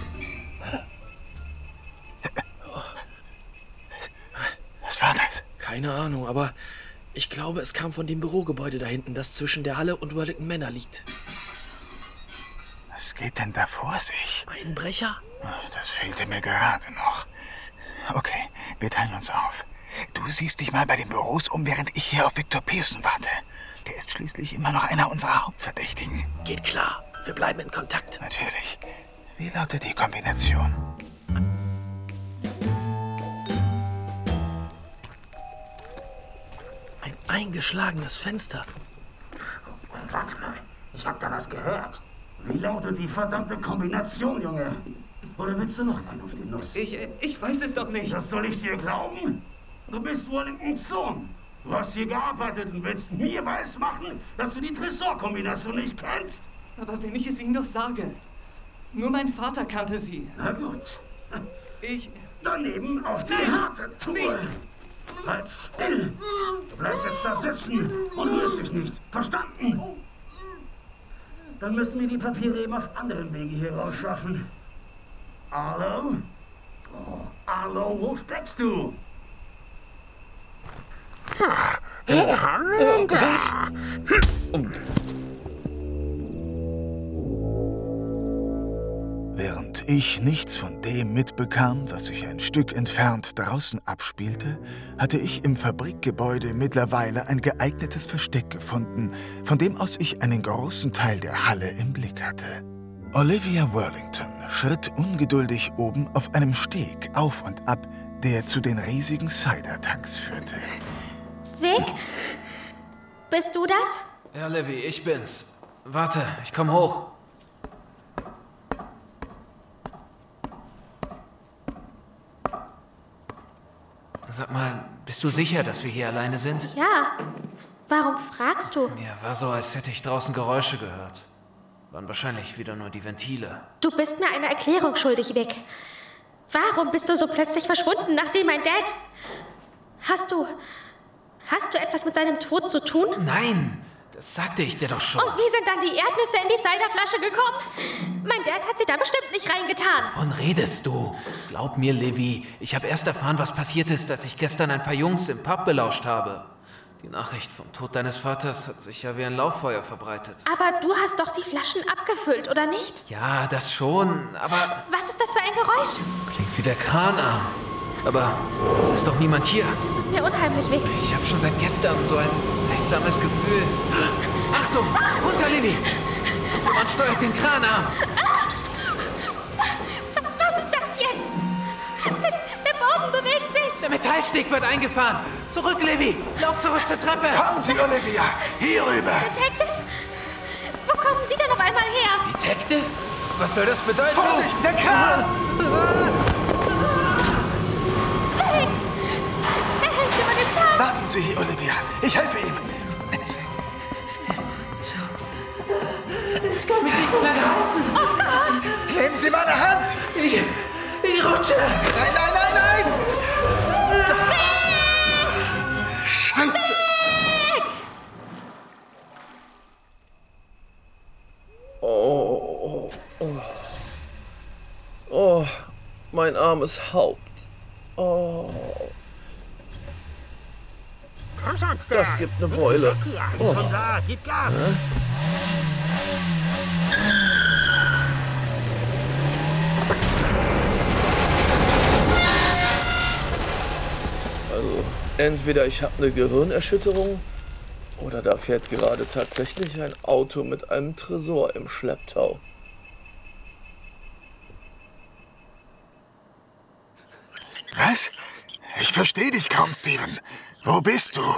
Was war das? Keine Ahnung, aber ich glaube, es kam von dem Bürogebäude da hinten, das zwischen der Halle und Worlington Manor liegt. Was geht denn da vor sich? Einbrecher? Das fehlte mir gerade noch. Okay, wir teilen uns auf. Du siehst dich mal bei den Büros um, während ich hier auf Victor Pearson warte. Der ist schließlich immer noch einer unserer Hauptverdächtigen. Geht klar. Wir bleiben in Kontakt. Natürlich. Wie lautet die Kombination? Ein eingeschlagenes Fenster. Warte mal, ich hab da was gehört. Wie lautet die verdammte Kombination, Junge? Oder willst du noch einen auf die Nuss? Ich, ich weiß es doch nicht. Das soll ich dir glauben? Du bist Worlingtons Sohn. Du hast hier gearbeitet und willst mir weismachen, dass du die Tresorkombination nicht kennst? Aber wenn ich es Ihnen doch sage. Nur mein Vater kannte sie. Na gut. Ich... Daneben auf die Nein, harte Tour. nicht. Halt still. Du bleibst jetzt da sitzen und rührst dich nicht. Verstanden? Dann müssen wir die Papiere eben auf anderen Wege hier rausschaffen. Arlo? Oh, Arlo, wo steckst du? Was? Während ich nichts von dem mitbekam, was sich ein Stück entfernt draußen abspielte, hatte ich im Fabrikgebäude mittlerweile ein geeignetes Versteck gefunden, von dem aus ich einen großen Teil der Halle im Blick hatte. Olivia Worlington schritt ungeduldig oben auf einem Steg auf und ab, der zu den riesigen Cider-Tanks führte. Vic? Bist du das? Ja, Livy, ich bin's. Warte, ich komm hoch. Sag mal, bist du sicher, dass wir hier alleine sind? Ja. Warum fragst du? Mir war so, als hätte ich draußen Geräusche gehört. Waren wahrscheinlich wieder nur die Ventile. Du bist mir eine Erklärung schuldig, Vic. Warum bist du so plötzlich verschwunden, nachdem mein Dad... Hast du... Hast du etwas mit seinem Tod zu tun? Nein, das sagte ich dir doch schon. Und wie sind dann die Erdnüsse in die Ciderflasche gekommen? Mein Dad hat sie da bestimmt nicht reingetan. Wovon redest du? Glaub mir, Livy, ich habe erst erfahren, was passiert ist, als ich gestern ein paar Jungs im Pub belauscht habe. Die Nachricht vom Tod deines Vaters hat sich ja wie ein Lauffeuer verbreitet. Aber du hast doch die Flaschen abgefüllt, oder nicht? Ja, das schon, aber... Was ist das für ein Geräusch? Klingt wie der Kranarm. Aber es ist doch niemand hier. Es ist mir unheimlich, Vic. Ich habe schon seit gestern so ein seltsames Gefühl. Achtung! Runter, Livy! Man steuert den Kranarm. Was ist das jetzt? Der, der Boden bewegt sich. Der Metallsteg wird eingefahren. Zurück, Livy! Lauf zurück zur Treppe. Kommen Sie, Olivia! Hier rüber! Detective? Wo kommen Sie denn auf einmal her? Detective? Was soll das bedeuten? Vorsicht, der Kran! Hey! Er hängt über dem Tank. Warten Sie hier, Olivia. Ich helfe ihm. Ich kann mich nicht mehr lange halten. Oh Gott! Nehmen Sie meine Hand! Ich, ich rutsche! Nein, nein, nein, nein! Scheiße! Oh, oh, oh. Oh, mein armes Haupt. Oh. Komm schon, Star. Das gibt eine Beule. Oh. Schon da, gib Gas. Hä? Also, entweder ich habe eine Gehirnerschütterung oder da fährt gerade tatsächlich ein Auto mit einem Tresor im Schlepptau. Was? Ich verstehe dich kaum, Steven. Wo bist du?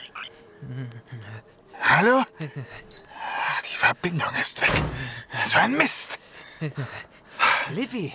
Hallo? Ach, die Verbindung ist weg. So ein Mist. Livy!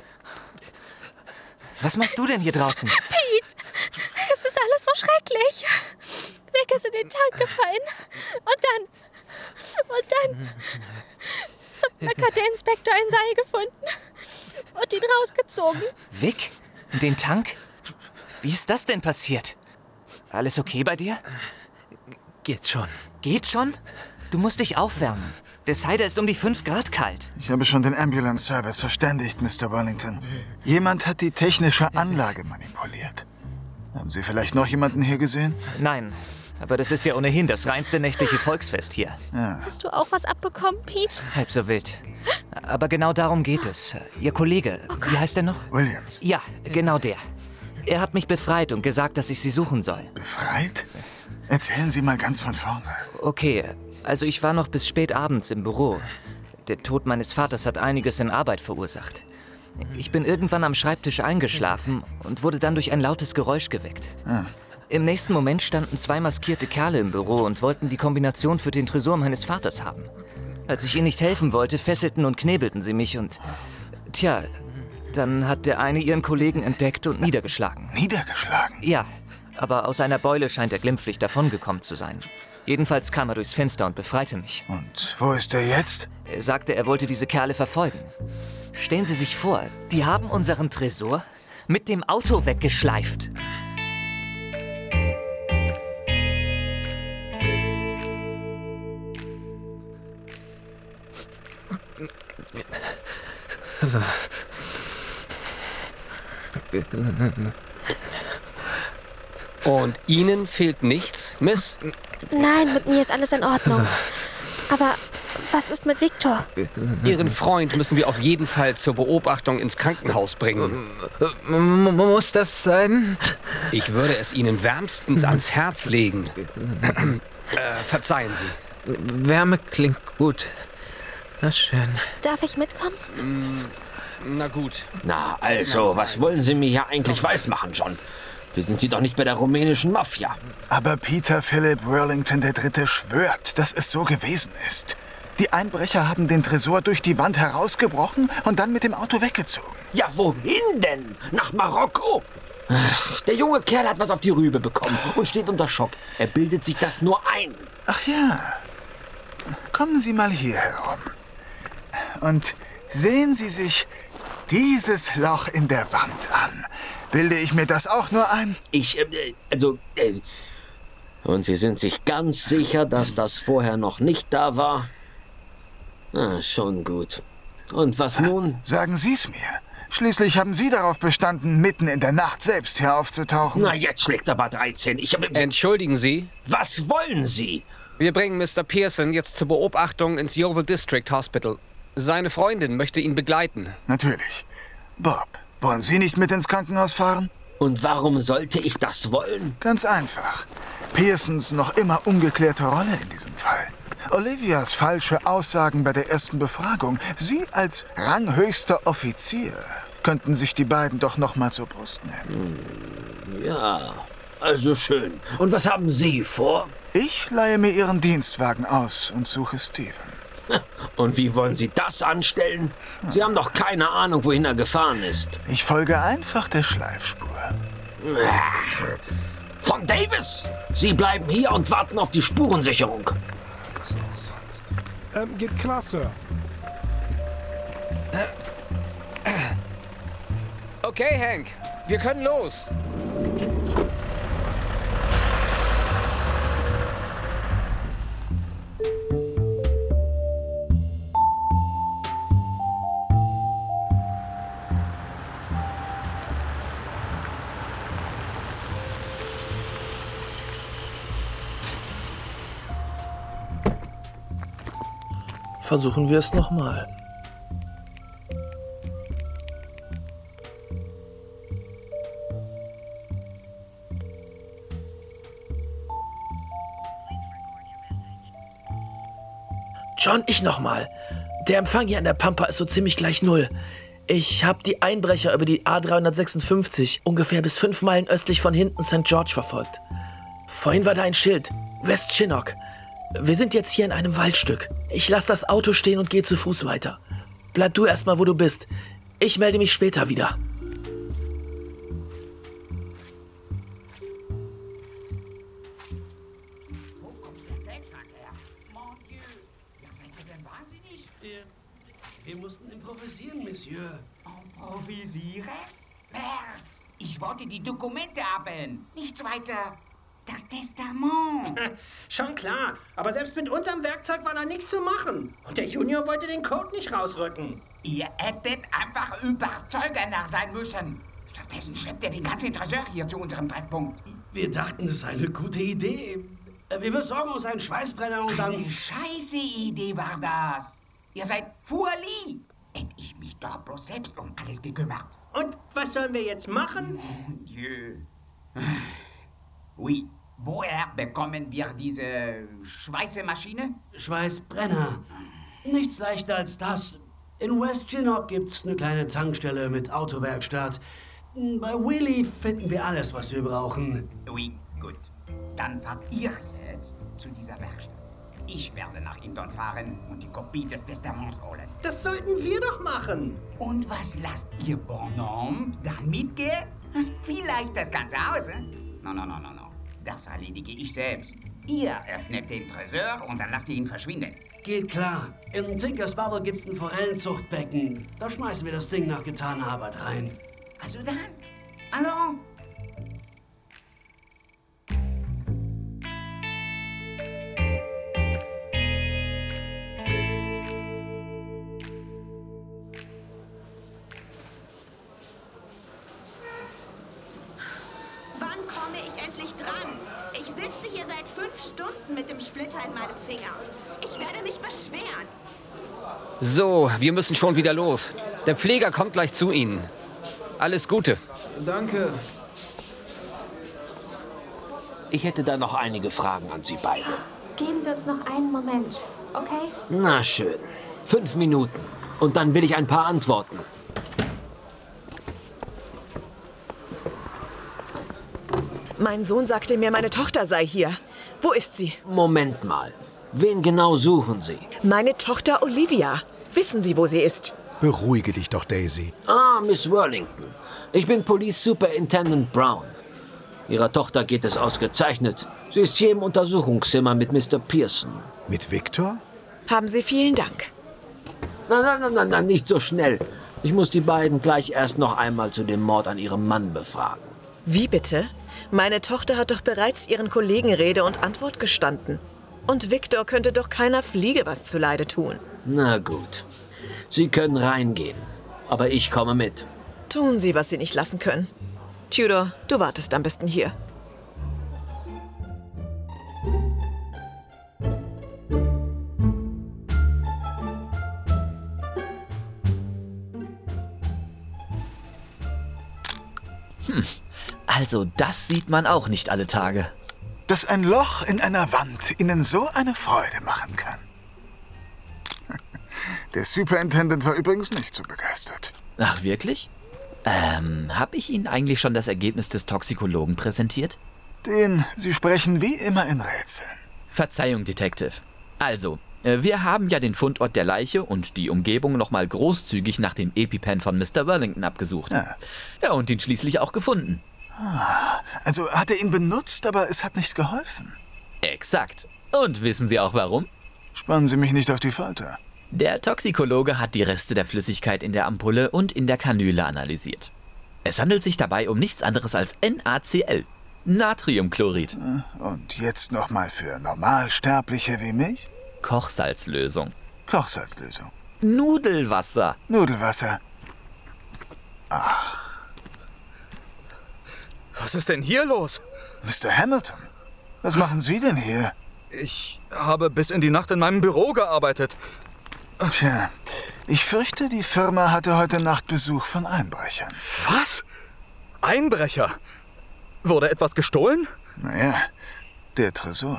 Was machst du denn hier draußen? Pete! Es ist alles so schrecklich. Vic ist in den Tank gefallen. Und dann... Und dann... Zum Glück hat der Inspektor ein Seil gefunden. Und ihn rausgezogen. Vic? In den Tank? Wie ist das denn passiert? Alles okay bei dir? Geht schon. Geht schon? Du musst dich aufwärmen. Der Cider ist um die fünf Grad kalt. Ich habe schon den Ambulance Service verständigt, Mister Wellington. Jemand hat die technische Anlage manipuliert. Haben Sie vielleicht noch jemanden hier gesehen? Nein, aber das ist ja ohnehin das reinste nächtliche Volksfest hier. Ja. Hast du auch was abbekommen, Pete? Halb so wild. Aber genau darum geht es. Ihr Kollege, wie heißt er noch? Williams. Ja, genau der. Er hat mich befreit und gesagt, dass ich Sie suchen soll. Befreit? Erzählen Sie mal ganz von vorne. Okay, also ich war noch bis spät abends im Büro. Der Tod meines Vaters hat einiges in Arbeit verursacht. Ich bin irgendwann am Schreibtisch eingeschlafen und wurde dann durch ein lautes Geräusch geweckt. Ah. Im nächsten Moment standen zwei maskierte Kerle im Büro und wollten die Kombination für den Tresor meines Vaters haben. Als ich ihnen nicht helfen wollte, fesselten und knebelten sie mich und... Tja, dann hat der eine ihren Kollegen entdeckt und niedergeschlagen. Niedergeschlagen? Ja, aber aus einer Beule scheint er glimpflich davongekommen zu sein. Jedenfalls kam er durchs Fenster und befreite mich. Und wo ist er jetzt? Er sagte, er wollte diese Kerle verfolgen. Stellen Sie sich vor, die haben unseren Tresor mit dem Auto weggeschleift. Und Ihnen fehlt nichts, Miss? Nein, mit mir ist alles in Ordnung. Aber was ist mit Victor? Ihren Freund müssen wir auf jeden Fall zur Beobachtung ins Krankenhaus bringen. Muss das sein? Ich würde es Ihnen wärmstens ans Herz legen. äh, verzeihen Sie. Wärme klingt gut. Na schön. Darf ich mitkommen? Na gut. Na, also, was wollen Sie mir hier eigentlich weismachen, John? Wir sind hier doch nicht bei der rumänischen Mafia. Aber Peter Philip Worlington der Dritte schwört, dass es so gewesen ist. Die Einbrecher haben den Tresor durch die Wand herausgebrochen und dann mit dem Auto weggezogen. Ja, wohin denn? Nach Marokko? Ach, der junge Kerl hat was auf die Rübe bekommen und steht unter Schock. Er bildet sich das nur ein. Ach ja. Kommen Sie mal hier herum. Und sehen Sie sich dieses Loch in der Wand an. Bilde ich mir das auch nur ein? Ich, äh, also, äh, und Sie sind sich ganz sicher, dass das vorher noch nicht da war? Ah, schon gut. Und was nun? Sagen Sie es mir. Schließlich haben Sie darauf bestanden, mitten in der Nacht selbst hier aufzutauchen. Na, jetzt schlägt's aber dreizehn. Ich hab... Entschuldigen Sie? Was wollen Sie? Wir bringen Mister Pearson jetzt zur Beobachtung ins Yeovil District Hospital. Seine Freundin möchte ihn begleiten. Natürlich. Bob, wollen Sie nicht mit ins Krankenhaus fahren? Und warum sollte ich das wollen? Ganz einfach. Pearsons noch immer ungeklärte Rolle in diesem Fall. Olivias falsche Aussagen bei der ersten Befragung. Sie als ranghöchster Offizier könnten sich die beiden doch noch mal zur Brust nehmen. Hm, ja, also schön. Und was haben Sie vor? Ich leihe mir Ihren Dienstwagen aus und suche Steven. Und wie wollen Sie das anstellen? Sie haben doch keine Ahnung, wohin er gefahren ist. Ich folge einfach der Schleifspur. Ach, von Davis! Sie bleiben hier und warten auf die Spurensicherung. Was auch sonst. Ähm, geht klar, Sir. Okay, Hank, wir können los. Versuchen wir es nochmal. John, ich nochmal. Der Empfang hier an der Pampa ist so ziemlich gleich null. Ich habe die Einbrecher über die A dreihundertsechsundfünfzig ungefähr bis fünf Meilen östlich von hinten Sankt George verfolgt. Vorhin war da ein Schild. West Chinook. Wir sind jetzt hier in einem Waldstück. Ich lasse das Auto stehen und gehe zu Fuß weiter. Bleib du erstmal, wo du bist. Ich melde mich später wieder. Wo kommt der Feldschlag her? Mon Dieu! Ja, seid ihr denn wahnsinnig? Wir, wir mussten improvisieren, Monsieur. Improvisieren? Bert, ich wollte die Dokumente haben. Nichts weiter. Das Testament. Schon klar, aber selbst mit unserem Werkzeug war da nichts zu machen. Und der Junior wollte den Code nicht rausrücken. Ihr hättet einfach überzeugender sein müssen. Stattdessen schleppt ihr den ganzen Tresor hier zu unserem Treffpunkt. Wir dachten, das ist eine gute Idee. Wir besorgen uns einen Schweißbrenner und dann... Eine scheiße Idee war das. Ihr seid Fuhrli. Hätte ich mich doch bloß selbst um alles gekümmert. Und was sollen wir jetzt machen? Mon Dieu. Oui. Woher bekommen wir diese Schweißemaschine? Schweißbrenner. Nichts leichter als das. In West Chinook gibt's eine kleine Tankstelle mit Autowerkstatt. Bei Willy finden wir alles, was wir brauchen. Oui, gut. Dann fahrt ihr jetzt zu dieser Werkstatt. Ich werde nach Indon fahren und die Kopie des Testaments holen. Das sollten wir doch machen. Und was lasst ihr Bonhomme dann mitgehen? Vielleicht das ganze Haus, eh? No, no, no, no, no. Das erledige ich selbst. Ihr öffnet den Tresor und dann lasst ihr ihn verschwinden. Geht klar. Im Tinkers Bubble gibt's ein Forellenzuchtbecken. Da schmeißen wir das Ding nach getaner Arbeit rein. Also dann, hallo? Wann komme ich endlich dran? Ich sitze hier seit fünf Stunden mit dem Splitter in meinem Finger. Ich werde mich beschweren. So, wir müssen schon wieder los. Der Pfleger kommt gleich zu Ihnen. Alles Gute. Danke. Ich hätte da noch einige Fragen an Sie beide. Geben Sie uns noch einen Moment, okay? Na schön. Fünf Minuten. Und dann will ich ein paar Antworten. Mein Sohn sagte mir, meine Tochter sei hier. Wo ist sie? Moment mal. Wen genau suchen Sie? Meine Tochter Olivia. Wissen Sie, wo sie ist? Beruhige dich doch, Daisy. Ah, Miss Worthington. Ich bin Police Superintendent Brown. Ihrer Tochter geht es ausgezeichnet. Sie ist hier im Untersuchungszimmer mit Mister Pearson. Mit Victor? Haben Sie vielen Dank. Nein, nein, nein, nein, nein, nicht so schnell. Ich muss die beiden gleich erst noch einmal zu dem Mord an ihrem Mann befragen. Wie bitte? Meine Tochter hat doch bereits ihren Kollegen Rede und Antwort gestanden. Und Victor könnte doch keiner Fliege was zuleide tun. Na gut. Sie können reingehen. Aber ich komme mit. Tun Sie, was Sie nicht lassen können. Tudor, du wartest am besten hier. Hm. Also, das sieht man auch nicht alle Tage. Dass ein Loch in einer Wand Ihnen so eine Freude machen kann. Der Superintendent war übrigens nicht so begeistert. Ach, wirklich? Ähm, hab ich Ihnen eigentlich schon das Ergebnis des Toxikologen präsentiert? Den, Sie sprechen wie immer in Rätseln. Verzeihung, Detective. Also, äh, wir haben ja den Fundort der Leiche und die Umgebung nochmal großzügig nach dem EpiPen von Mister Worthington abgesucht. Ja. Ja, und ihn schließlich auch gefunden. Ah, also hat er ihn benutzt, aber es hat nicht geholfen. Exakt. Und wissen Sie auch warum? Spannen Sie mich nicht auf die Folter. Der Toxikologe hat die Reste der Flüssigkeit in der Ampulle und in der Kanüle analysiert. Es handelt sich dabei um nichts anderes als NaCl, Natriumchlorid. Und jetzt nochmal für Normalsterbliche wie mich? Kochsalzlösung. Kochsalzlösung. Nudelwasser. Nudelwasser. Ach. Was ist denn hier los? Mister Hamilton, was machen Sie denn hier? Ich habe bis in die Nacht in meinem Büro gearbeitet. Tja, ich fürchte, die Firma hatte heute Nacht Besuch von Einbrechern. Was? Einbrecher? Wurde etwas gestohlen? Naja, der Tresor.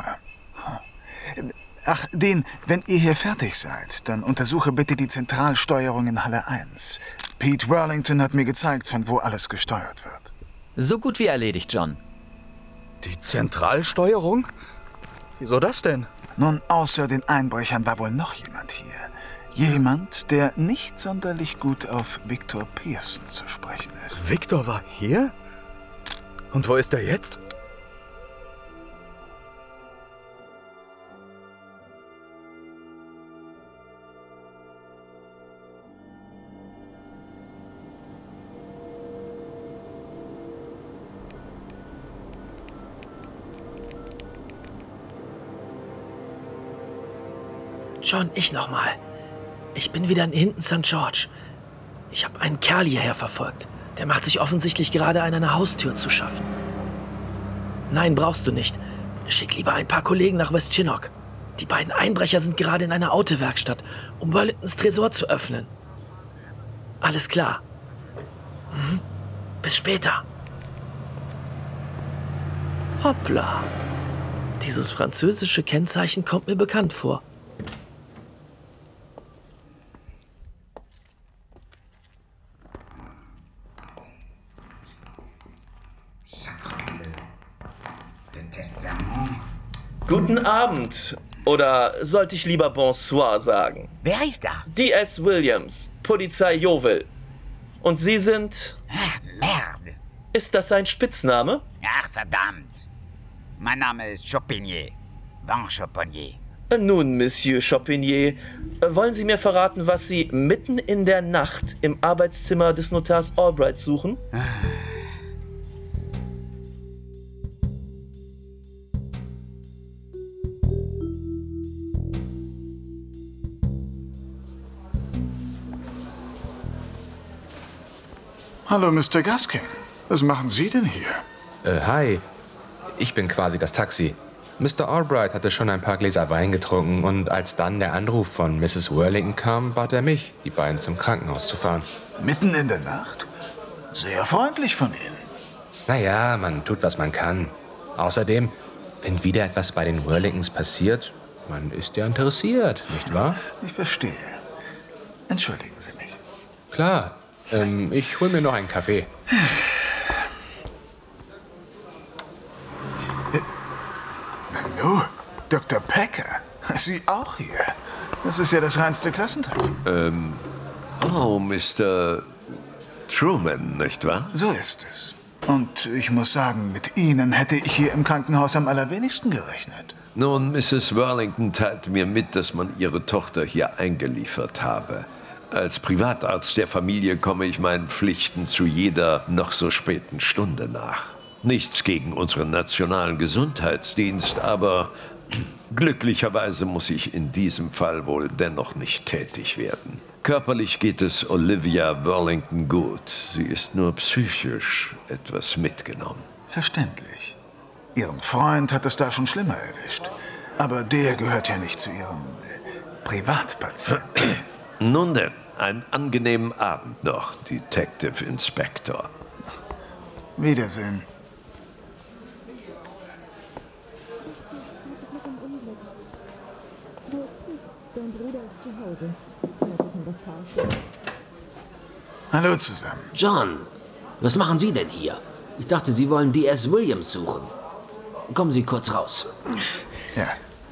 Ach, den, wenn ihr hier fertig seid, dann untersuche bitte die Zentralsteuerung in Halle eins. Pete Worthington hat mir gezeigt, von wo alles gesteuert wird. So gut wie erledigt, John. Die Zentralsteuerung? Wieso das denn? Nun, außer den Einbrechern war wohl noch jemand hier. Jemand, der nicht sonderlich gut auf Victor Pearson zu sprechen ist. Victor war hier? Und wo ist er jetzt? John, ich nochmal. Ich bin wieder in Hinton Sankt George. Ich habe einen Kerl hierher verfolgt. Der macht sich offensichtlich gerade an einer Haustür zu schaffen. Nein, brauchst du nicht. Schick lieber ein paar Kollegen nach West Chinook. Die beiden Einbrecher sind gerade in einer Autowerkstatt, um Worthingtons Tresor zu öffnen. Alles klar. Mhm. Bis später. Hoppla. Dieses französische Kennzeichen kommt mir bekannt vor. Guten Abend. Oder sollte ich lieber Bonsoir sagen? Wer ist da? D S Williams, Polizei Yeovil. Und Sie sind... Ach, Merde. Ist das ein Spitzname? Ach, verdammt. Mein Name ist Chopinier. Van Chopinier. Nun, Monsieur Chopinier, wollen Sie mir verraten, was Sie mitten in der Nacht im Arbeitszimmer des Notars Albright suchen? Hallo, Mister Gaskin. Was machen Sie denn hier? Äh, hi. Ich bin quasi das Taxi. Mister Albright hatte schon ein paar Gläser Wein getrunken und als dann der Anruf von Misses Worlington kam, bat er mich, die beiden zum Krankenhaus zu fahren. Mitten in der Nacht? Sehr freundlich von Ihnen. Naja, man tut, was man kann. Außerdem, wenn wieder etwas bei den Worlingtons passiert, man ist ja interessiert, nicht wahr? Ich verstehe. Entschuldigen Sie mich. Klar. Ähm, ich hol mir noch einen Kaffee. Nanu, Doktor Packer. Sie auch hier. Das ist ja das reinste Klassentreffen. Ähm, oh, Mister Truman, nicht wahr? So ist es. Und ich muss sagen, mit Ihnen hätte ich hier im Krankenhaus am allerwenigsten gerechnet. Nun, Misses Worlington teilte mir mit, dass man ihre Tochter hier eingeliefert habe. Als Privatarzt der Familie komme ich meinen Pflichten zu jeder noch so späten Stunde nach. Nichts gegen unseren nationalen Gesundheitsdienst, aber glücklicherweise muss ich in diesem Fall wohl dennoch nicht tätig werden. Körperlich geht es Olivia Worlington gut. Sie ist nur psychisch etwas mitgenommen. Verständlich. Ihren Freund hat es da schon schlimmer erwischt. Aber der gehört ja nicht zu Ihrem äh, Privatpatienten. Nun denn, einen angenehmen Abend noch, Detective Inspector. Wiedersehen. Hallo zusammen. John, was machen Sie denn hier? Ich dachte, Sie wollen D S Williams suchen. Kommen Sie kurz raus. Ja.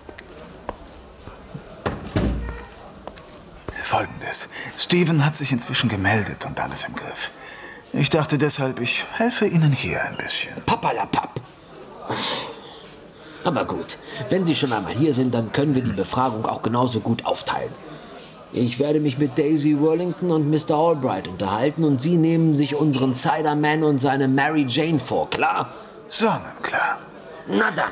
Folgendes. Steven hat sich inzwischen gemeldet und alles im Griff. Ich dachte deshalb, ich helfe Ihnen hier ein bisschen. Papalapap. Aber gut, wenn Sie schon einmal hier sind, dann können wir die Befragung auch genauso gut aufteilen. Ich werde mich mit Daisy Worlington und Mister Albright unterhalten und Sie nehmen sich unseren Ciderman und seine Mary Jane vor, klar? Sonnenklar. Na dann.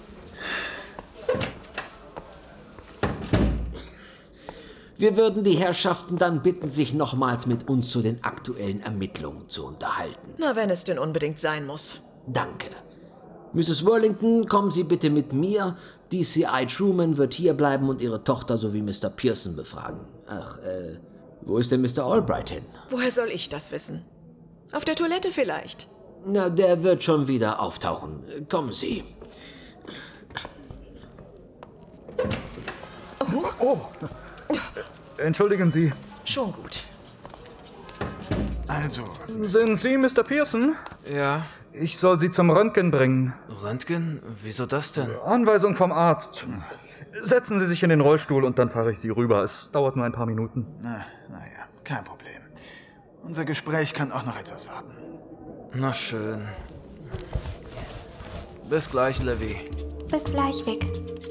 Wir würden die Herrschaften dann bitten, sich nochmals mit uns zu den aktuellen Ermittlungen zu unterhalten. Na, wenn es denn unbedingt sein muss. Danke. Misses Worlington, kommen Sie bitte mit mir. D C I Truman wird hierbleiben und Ihre Tochter sowie Mister Pearson befragen. Ach, äh, wo ist denn Mister Albright hin? Woher soll ich das wissen? Auf der Toilette vielleicht. Na, der wird schon wieder auftauchen. Kommen Sie. Oh. oh. Entschuldigen Sie. Schon gut. Also. Sind Sie Mister Pearson? Ja. Ich soll Sie zum Röntgen bringen. Röntgen? Wieso das denn? Anweisung vom Arzt. Setzen Sie sich in den Rollstuhl und dann fahre ich Sie rüber. Es dauert nur ein paar Minuten. Na, naja, kein Problem. Unser Gespräch kann auch noch etwas warten. Na schön. Bis gleich, Levi. Bis gleich, Vic.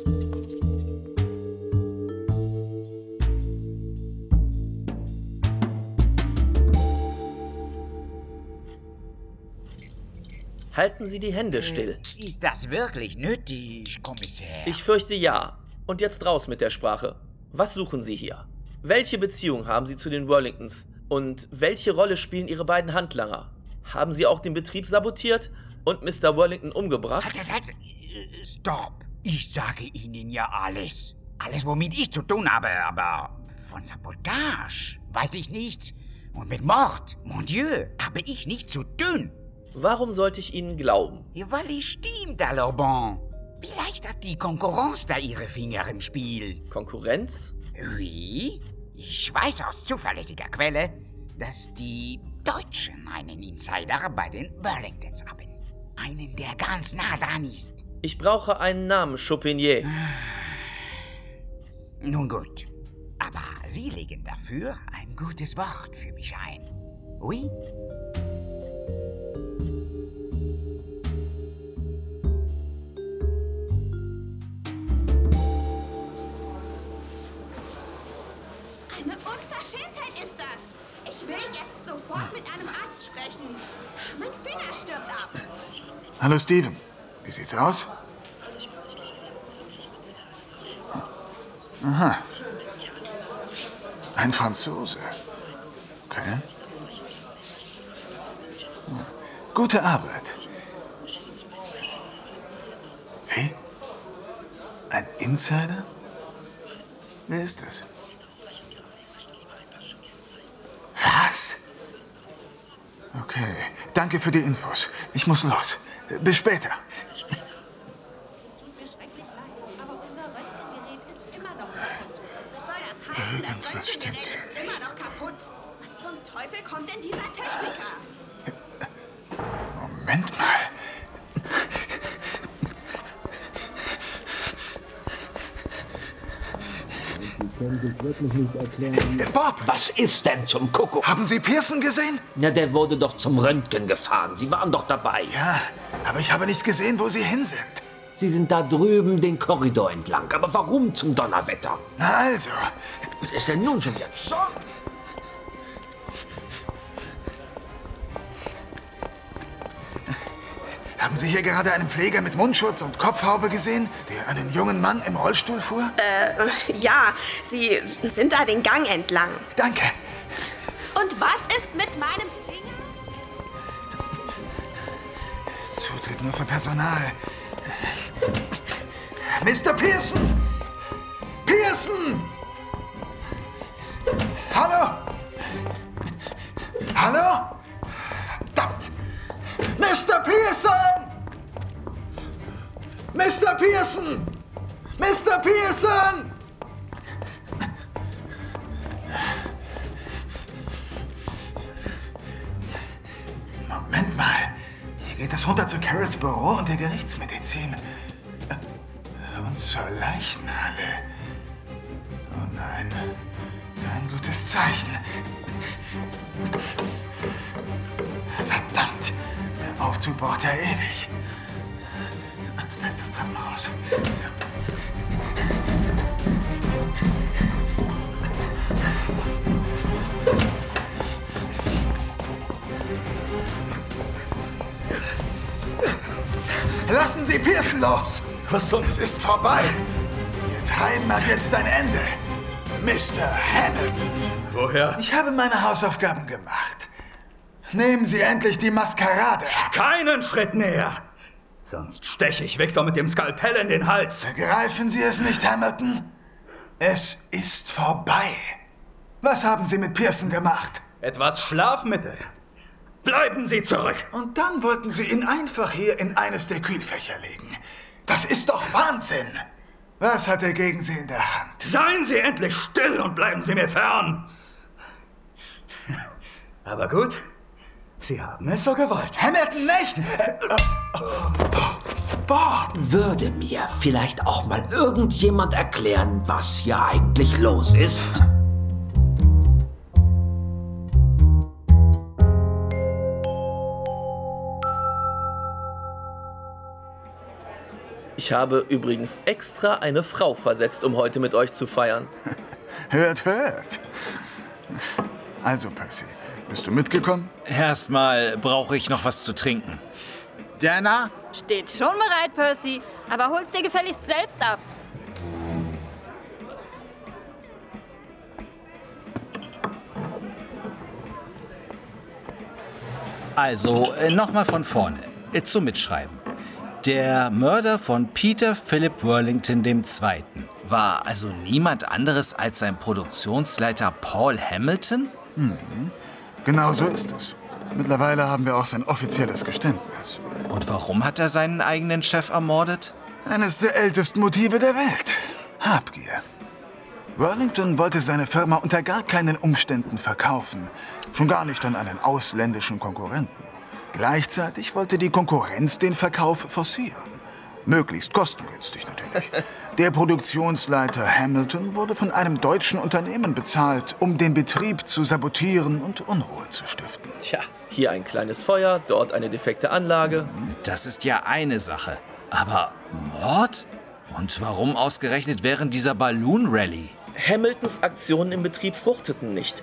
Halten Sie die Hände still. Ist das wirklich nötig, Kommissar? Ich fürchte ja. Und jetzt raus mit der Sprache. Was suchen Sie hier? Welche Beziehung haben Sie zu den Worlingtons? Und welche Rolle spielen Ihre beiden Handlanger? Haben Sie auch den Betrieb sabotiert und Mister Worlington umgebracht? Halt, halt, halt. Stopp. Ich sage Ihnen ja alles. Alles, womit ich zu tun habe, aber von Sabotage weiß ich nichts. Und mit Mord, mon Dieu, habe ich nichts zu tun. Warum sollte ich Ihnen glauben? Ja, weil es stimmt, alors bon. Vielleicht hat die Konkurrenz da ihre Finger im Spiel. Konkurrenz? Oui. Ich weiß aus zuverlässiger Quelle, dass die Deutschen einen Insider bei den Worlingtons haben. Einen, der ganz nah dran ist. Ich brauche einen Namen, Chopinier. Nun gut. Aber Sie legen dafür ein gutes Wort für mich ein. Oui? mit einem Arzt sprechen. Mein Finger stirbt ab. Hallo Steven, wie sieht's aus? Aha. Ein Franzose. Okay. Gute Arbeit. Wie? Ein Insider? Wer ist es? Was? Okay, danke für die Infos. Ich muss los. Bis später. Irgendwas stimmt hier. Immer noch kaputt. Zum Teufel kommt denn dieser Techniker? Moment mal. Sie können sich wirklich nicht erklären. Bob! Was ist denn zum Kuckuck? Haben Sie Pearson gesehen? Ja, der wurde doch zum Röntgen gefahren. Sie waren doch dabei. Ja, aber ich habe nicht gesehen, wo Sie hin sind. Sie sind da drüben den Korridor entlang. Aber warum zum Donnerwetter? Na also. Was ist denn nun schon wieder? Schock! Haben Sie hier gerade einen Pfleger mit Mundschutz und Kopfhaube gesehen, der einen jungen Mann im Rollstuhl fuhr? Äh, ja, Sie sind da den Gang entlang. Danke. Und was ist mit meinem Finger? Zutritt nur für Personal. Mister Pearson! Pearson! Hallo? Hallo? Verdammt! Mister Pearson! Mister Pearson! Mister Pearson! Moment mal. Hier geht es runter zu Carrots Büro und der Gerichtsmedizin. Und zur Leichenhalle. Oh nein. Kein gutes Zeichen. Verdammt. Der Aufzug braucht ja ewig. Da ist das Treppenhaus. Lassen Sie Pearson los! Was soll... Es ist vorbei. Ihr Treiben hat jetzt ein Ende. Mister Hamilton. Woher? Ich habe meine Hausaufgaben gemacht. Nehmen Sie endlich die Maskerade ab. Keinen Schritt näher! Sonst steche ich Victor mit dem Skalpell in den Hals. Begreifen Sie es nicht, Hamilton? Es ist vorbei. Was haben Sie mit Pearson gemacht? Etwas Schlafmittel. Bleiben Sie zurück! Und dann wollten Sie ihn einfach hier in eines der Kühlfächer legen. Das ist doch Wahnsinn! Was hat er gegen Sie in der Hand? Seien Sie endlich still und bleiben Sie mir fern! Aber gut, Sie haben es so gewollt. Hamilton, nicht! Bob! Würde mir vielleicht auch mal irgendjemand erklären, was hier eigentlich los ist? Ich habe übrigens extra eine Frau versetzt, um heute mit euch zu feiern. Hört, hört. Also, Percy, bist du mitgekommen? Erstmal brauche ich noch was zu trinken. Dana? Steht schon bereit, Percy. Aber hol's dir gefälligst selbst ab. Also, äh, nochmal von vorne. Äh, zum Mitschreiben. Der Mörder von Peter Philip Worlington der Zweite war also niemand anderes als sein Produktionsleiter Paul Hamilton? Mhm. Genau so ist es. Mittlerweile haben wir auch sein offizielles Geständnis. Und warum hat er seinen eigenen Chef ermordet? Eines der ältesten Motive der Welt. Habgier. Worlington wollte seine Firma unter gar keinen Umständen verkaufen. Schon gar nicht an einen ausländischen Konkurrenten. Gleichzeitig wollte die Konkurrenz den Verkauf forcieren. Möglichst kostengünstig natürlich. Der Produktionsleiter Hamilton wurde von einem deutschen Unternehmen bezahlt, um den Betrieb zu sabotieren und Unruhe zu stiften. Tja, hier ein kleines Feuer, dort eine defekte Anlage. Das ist ja eine Sache. Aber Mord? Und warum ausgerechnet während dieser Balloon Rally? Hamiltons Aktionen im Betrieb fruchteten nicht.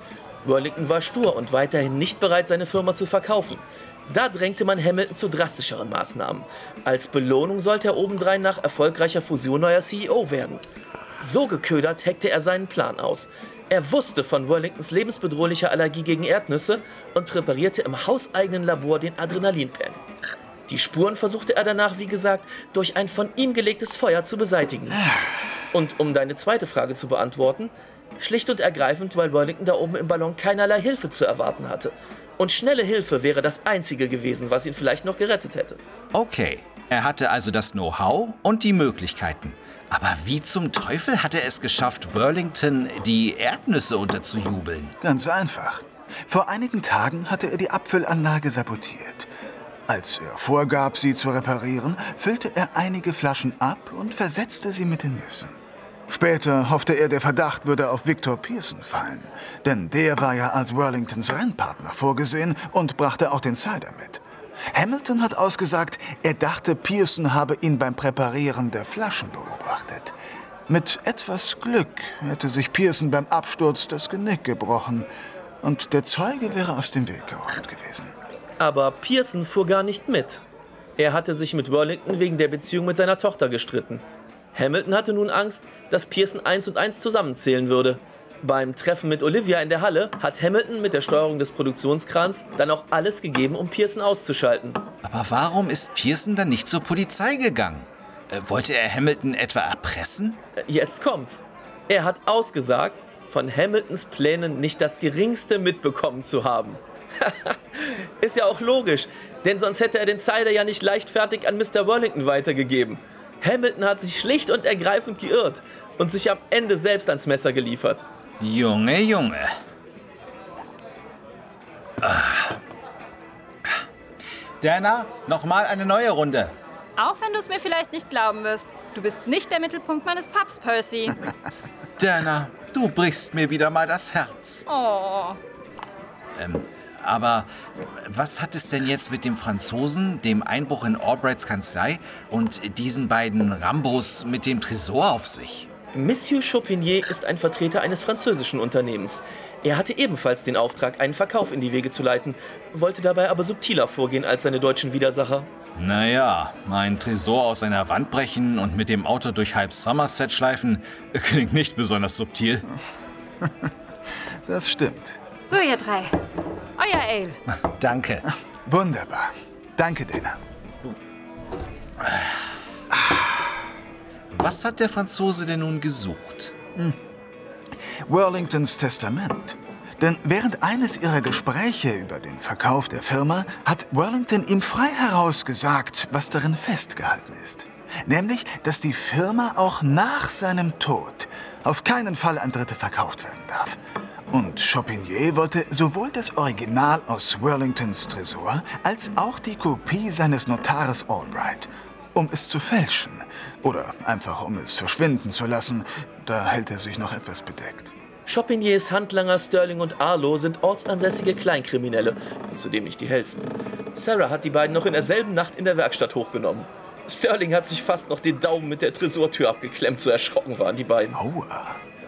Worlington war stur und weiterhin nicht bereit, seine Firma zu verkaufen. Da drängte man Hamilton zu drastischeren Maßnahmen. Als Belohnung sollte er obendrein nach erfolgreicher Fusion neuer C E O werden. So geködert heckte er seinen Plan aus. Er wusste von Worlingtons lebensbedrohlicher Allergie gegen Erdnüsse und präparierte im hauseigenen Labor den Adrenalinpen. Die Spuren versuchte er danach, wie gesagt, durch ein von ihm gelegtes Feuer zu beseitigen. Und um deine zweite Frage zu beantworten, schlicht und ergreifend, weil Worlington da oben im Ballon keinerlei Hilfe zu erwarten hatte. Und schnelle Hilfe wäre das Einzige gewesen, was ihn vielleicht noch gerettet hätte. Okay, er hatte also das Know-how und die Möglichkeiten. Aber wie zum Teufel hat er es geschafft, Worlington die Erdnüsse unterzujubeln? Ganz einfach. Vor einigen Tagen hatte er die Abfüllanlage sabotiert. Als er vorgab, sie zu reparieren, füllte er einige Flaschen ab und versetzte sie mit den Nüssen. Später hoffte er, der Verdacht würde auf Victor Pearson fallen. Denn der war ja als Worlingtons Rennpartner vorgesehen und brachte auch den Cider mit. Hamilton hat ausgesagt, er dachte, Pearson habe ihn beim Präparieren der Flaschen beobachtet. Mit etwas Glück hätte sich Pearson beim Absturz das Genick gebrochen und der Zeuge wäre aus dem Weg geräumt gewesen. Aber Pearson fuhr gar nicht mit. Er hatte sich mit Worlington wegen der Beziehung mit seiner Tochter gestritten. Hamilton hatte nun Angst, dass Pearson eins und eins zusammenzählen würde. Beim Treffen mit Olivia in der Halle hat Hamilton mit der Steuerung des Produktionskrans dann auch alles gegeben, um Pearson auszuschalten. Aber warum ist Pearson dann nicht zur Polizei gegangen? Äh, wollte er Hamilton etwa erpressen? Jetzt kommt's. Er hat ausgesagt, von Hamiltons Plänen nicht das Geringste mitbekommen zu haben. Ist ja auch logisch, denn sonst hätte er den Cider ja nicht leichtfertig an Mister Worlington weitergegeben. Hamilton hat sich schlicht und ergreifend geirrt und sich am Ende selbst ans Messer geliefert. Junge, Junge. Ah. Dana, nochmal eine neue Runde. Auch wenn du es mir vielleicht nicht glauben wirst. Du bist nicht der Mittelpunkt meines Pubs, Percy. Dana, du brichst mir wieder mal das Herz. Oh. Ähm, aber was hat es denn jetzt mit dem Franzosen, dem Einbruch in Albrights Kanzlei und diesen beiden Rambos mit dem Tresor auf sich? Monsieur Chopinier ist ein Vertreter eines französischen Unternehmens. Er hatte ebenfalls den Auftrag, einen Verkauf in die Wege zu leiten, wollte dabei aber subtiler vorgehen als seine deutschen Widersacher. Naja, ein Tresor aus einer Wand brechen und mit dem Auto durch halb Somerset schleifen, klingt nicht besonders subtil. Das stimmt. So, ihr drei. Euer Ale. Danke. Wunderbar. Danke, Dana. Was hat der Franzose denn nun gesucht? Hm. Worlingtons Testament. Denn während eines ihrer Gespräche über den Verkauf der Firma hat Worlington ihm frei heraus gesagt, was darin festgehalten ist. Nämlich, dass die Firma auch nach seinem Tod auf keinen Fall an Dritte verkauft werden darf. Und Chopinier wollte sowohl das Original aus Worlingtons Tresor als auch die Kopie seines Notares Albright, um es zu fälschen oder einfach um es verschwinden zu lassen. Da hält er sich noch etwas bedeckt. Chopiniers Handlanger Sterling und Arlo sind ortsansässige Kleinkriminelle, zudem nicht die hellsten. Sarah hat die beiden noch in derselben Nacht in der Werkstatt hochgenommen. Sterling hat sich fast noch den Daumen mit der Tresortür abgeklemmt, so erschrocken waren die beiden. Aua.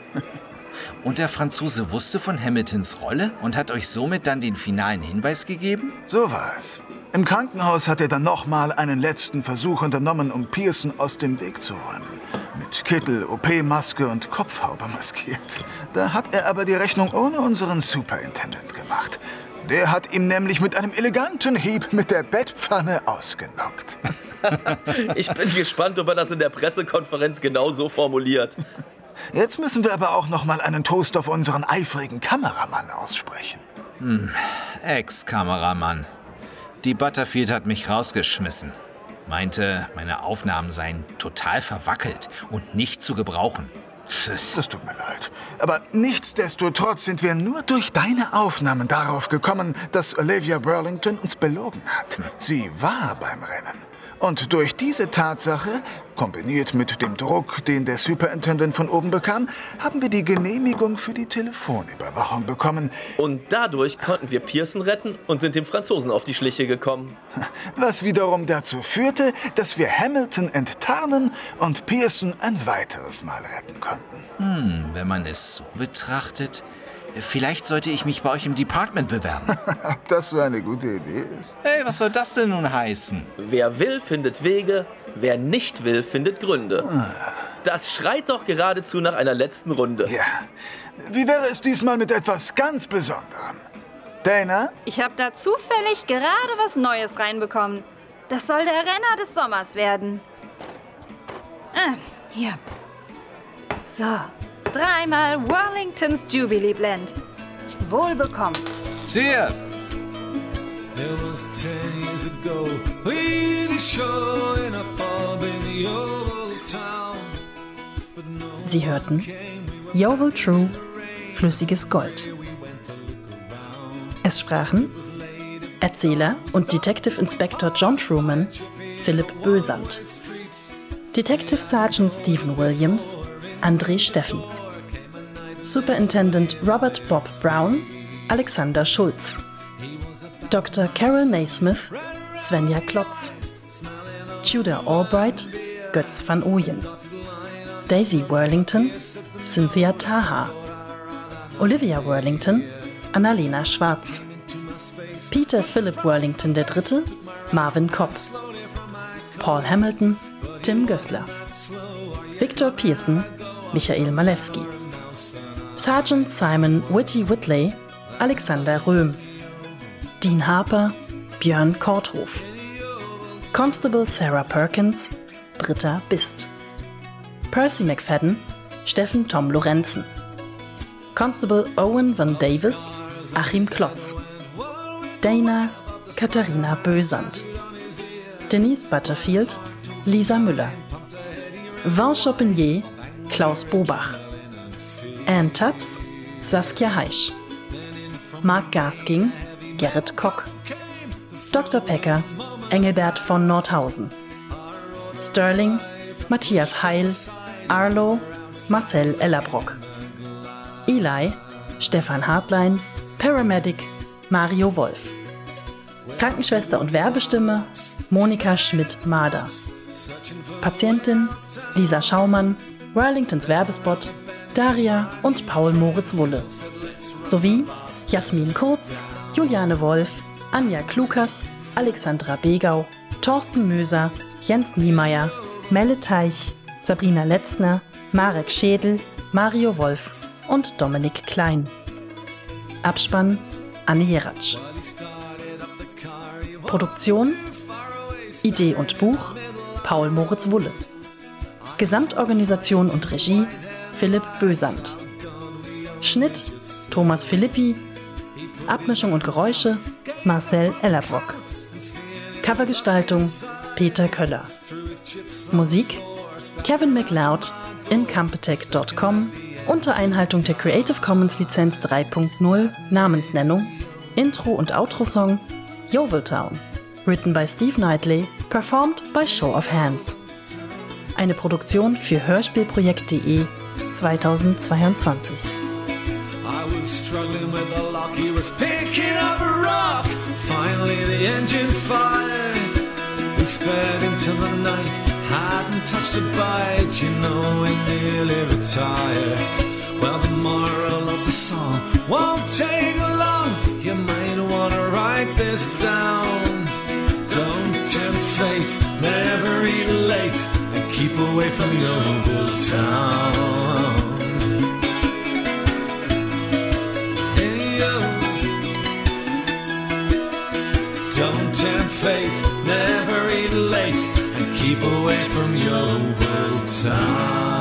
Und der Franzose wusste von Hamiltons Rolle und hat euch somit dann den finalen Hinweis gegeben? So war es. Im Krankenhaus hat er dann nochmal einen letzten Versuch unternommen, um Pearson aus dem Weg zu räumen. Mit Kittel, O P-Maske und Kopfhaube maskiert. Da hat er aber die Rechnung ohne unseren Superintendent gemacht. Der hat ihm nämlich mit einem eleganten Hieb mit der Bettpfanne ausgenockt. Ich bin gespannt, ob er das in der Pressekonferenz genau so formuliert. Jetzt müssen wir aber auch noch mal einen Toast auf unseren eifrigen Kameramann aussprechen. Hm, Ex-Kameramann. Die Butterfield hat mich rausgeschmissen. Meinte, meine Aufnahmen seien total verwackelt und nicht zu gebrauchen. Das tut mir leid. Aber nichtsdestotrotz sind wir nur durch deine Aufnahmen darauf gekommen, dass Olivia Worlington uns belogen hat. Sie war beim Rennen. Und durch diese Tatsache, kombiniert mit dem Druck, den der Superintendent von oben bekam, haben wir die Genehmigung für die Telefonüberwachung bekommen. Und dadurch konnten wir Pearson retten und sind dem Franzosen auf die Schliche gekommen. Was wiederum dazu führte, dass wir Hamilton enttarnen und Pearson ein weiteres Mal retten konnten. Hm, wenn man es so betrachtet, Vielleicht sollte ich mich bei euch im Department bewerben. Ob das so eine gute Idee ist? Hey, was soll das denn nun heißen? Wer will, findet Wege. Wer nicht will, findet Gründe. Das schreit doch geradezu nach einer letzten Runde. Ja. Wie wäre es diesmal mit etwas ganz Besonderem? Dana? Ich habe da zufällig gerade was Neues reinbekommen. Das soll der Renner des Sommers werden. Ah, hier. So, dreimal Whirlingtons Jubilee Blend. Wohl bekomm's. Cheers! There was ten years ago, we did a show in a pub in the old town. Sie hörten Yeovil True, flüssiges Gold. Es sprachen Erzähler und Detective Inspector John Truman, Philipp Bösand. Detective Sergeant Stephen Williams, André Steffens. Superintendent Robert Bob Brown, Alexander Schulz. Doktor Carol Naismith, Svenja Klotz. Tudor Albright, Götz van Ooyen. Daisy Worlington, Cynthia Taha. Olivia Worlington, Annalena Schwarz. Peter Philip Worlington der Dritte, Marvin Kopp. Paul Hamilton, Tim Gößler. Victor Pearson, Michael Malewski. Sergeant Simon Whitty Whitley, Alexander Röhm. Dean Harper, Björn Korthof. Constable Sarah Perkins, Britta Bist. Percy McFadden, Steffen Tom Lorenzen. Constable Owen Van Davis, Achim Klotz. Dana, Katharina Bösand. Denise Butterfield, Lisa Müller. Vin Chopinier, Klaus Bobach. Anne Tubbs, Saskia Heisch. Mark Gasking, Gerrit Kock. Doktor Pecker, Engelbert von Nordhausen. Sterling, Matthias Heil, Arlo, Marcel Ellerbrock. Eli, Stefan Hartlein, Paramedic, Mario Wolf. Krankenschwester und Werbestimme, Monika Schmidt-Mader. Patientin, Lisa Schaumann, Whirlingtons Werbespot, Daria und Paul Moritz Wulle. Sowie Jasmin Kurz, Juliane Wolf, Anja Klukas, Alexandra Begau, Thorsten Möser, Jens Niemeyer, Melle Teich, Sabrina Letzner, Marek Schädel, Mario Wolf und Dominik Klein. Abspann Anne Jeratsch. Produktion, Idee und Buch Paul Moritz Wulle. Gesamtorganisation und Regie Philipp Bösand. Schnitt Thomas Philippi. Abmischung und Geräusche Marcel Ellerbrock. Covergestaltung Peter Köller. Musik Kevin MacLeod, incompetech Punkt com, unter Einhaltung der Creative Commons Lizenz drei Punkt null, Namensnennung, Intro- und Outro-Song Yeovil Town, written by Steve Knightley, performed by Show of Hands. Eine Produktion für Hörspielprojekt Punkt de zweitausendzweiundzwanzig. I was struggling with the lock, he was picking up a rock. Finally the engine fired. We sped into the night, hadn't touched a bite. You know we nearly retired. Well, the moral of the song won't take long. You might want to write this down. Don't tempt fate, never eat late, and keep away from Yeovil Town. Don't tempt fate, never eat late, and keep away from Yeovil Town.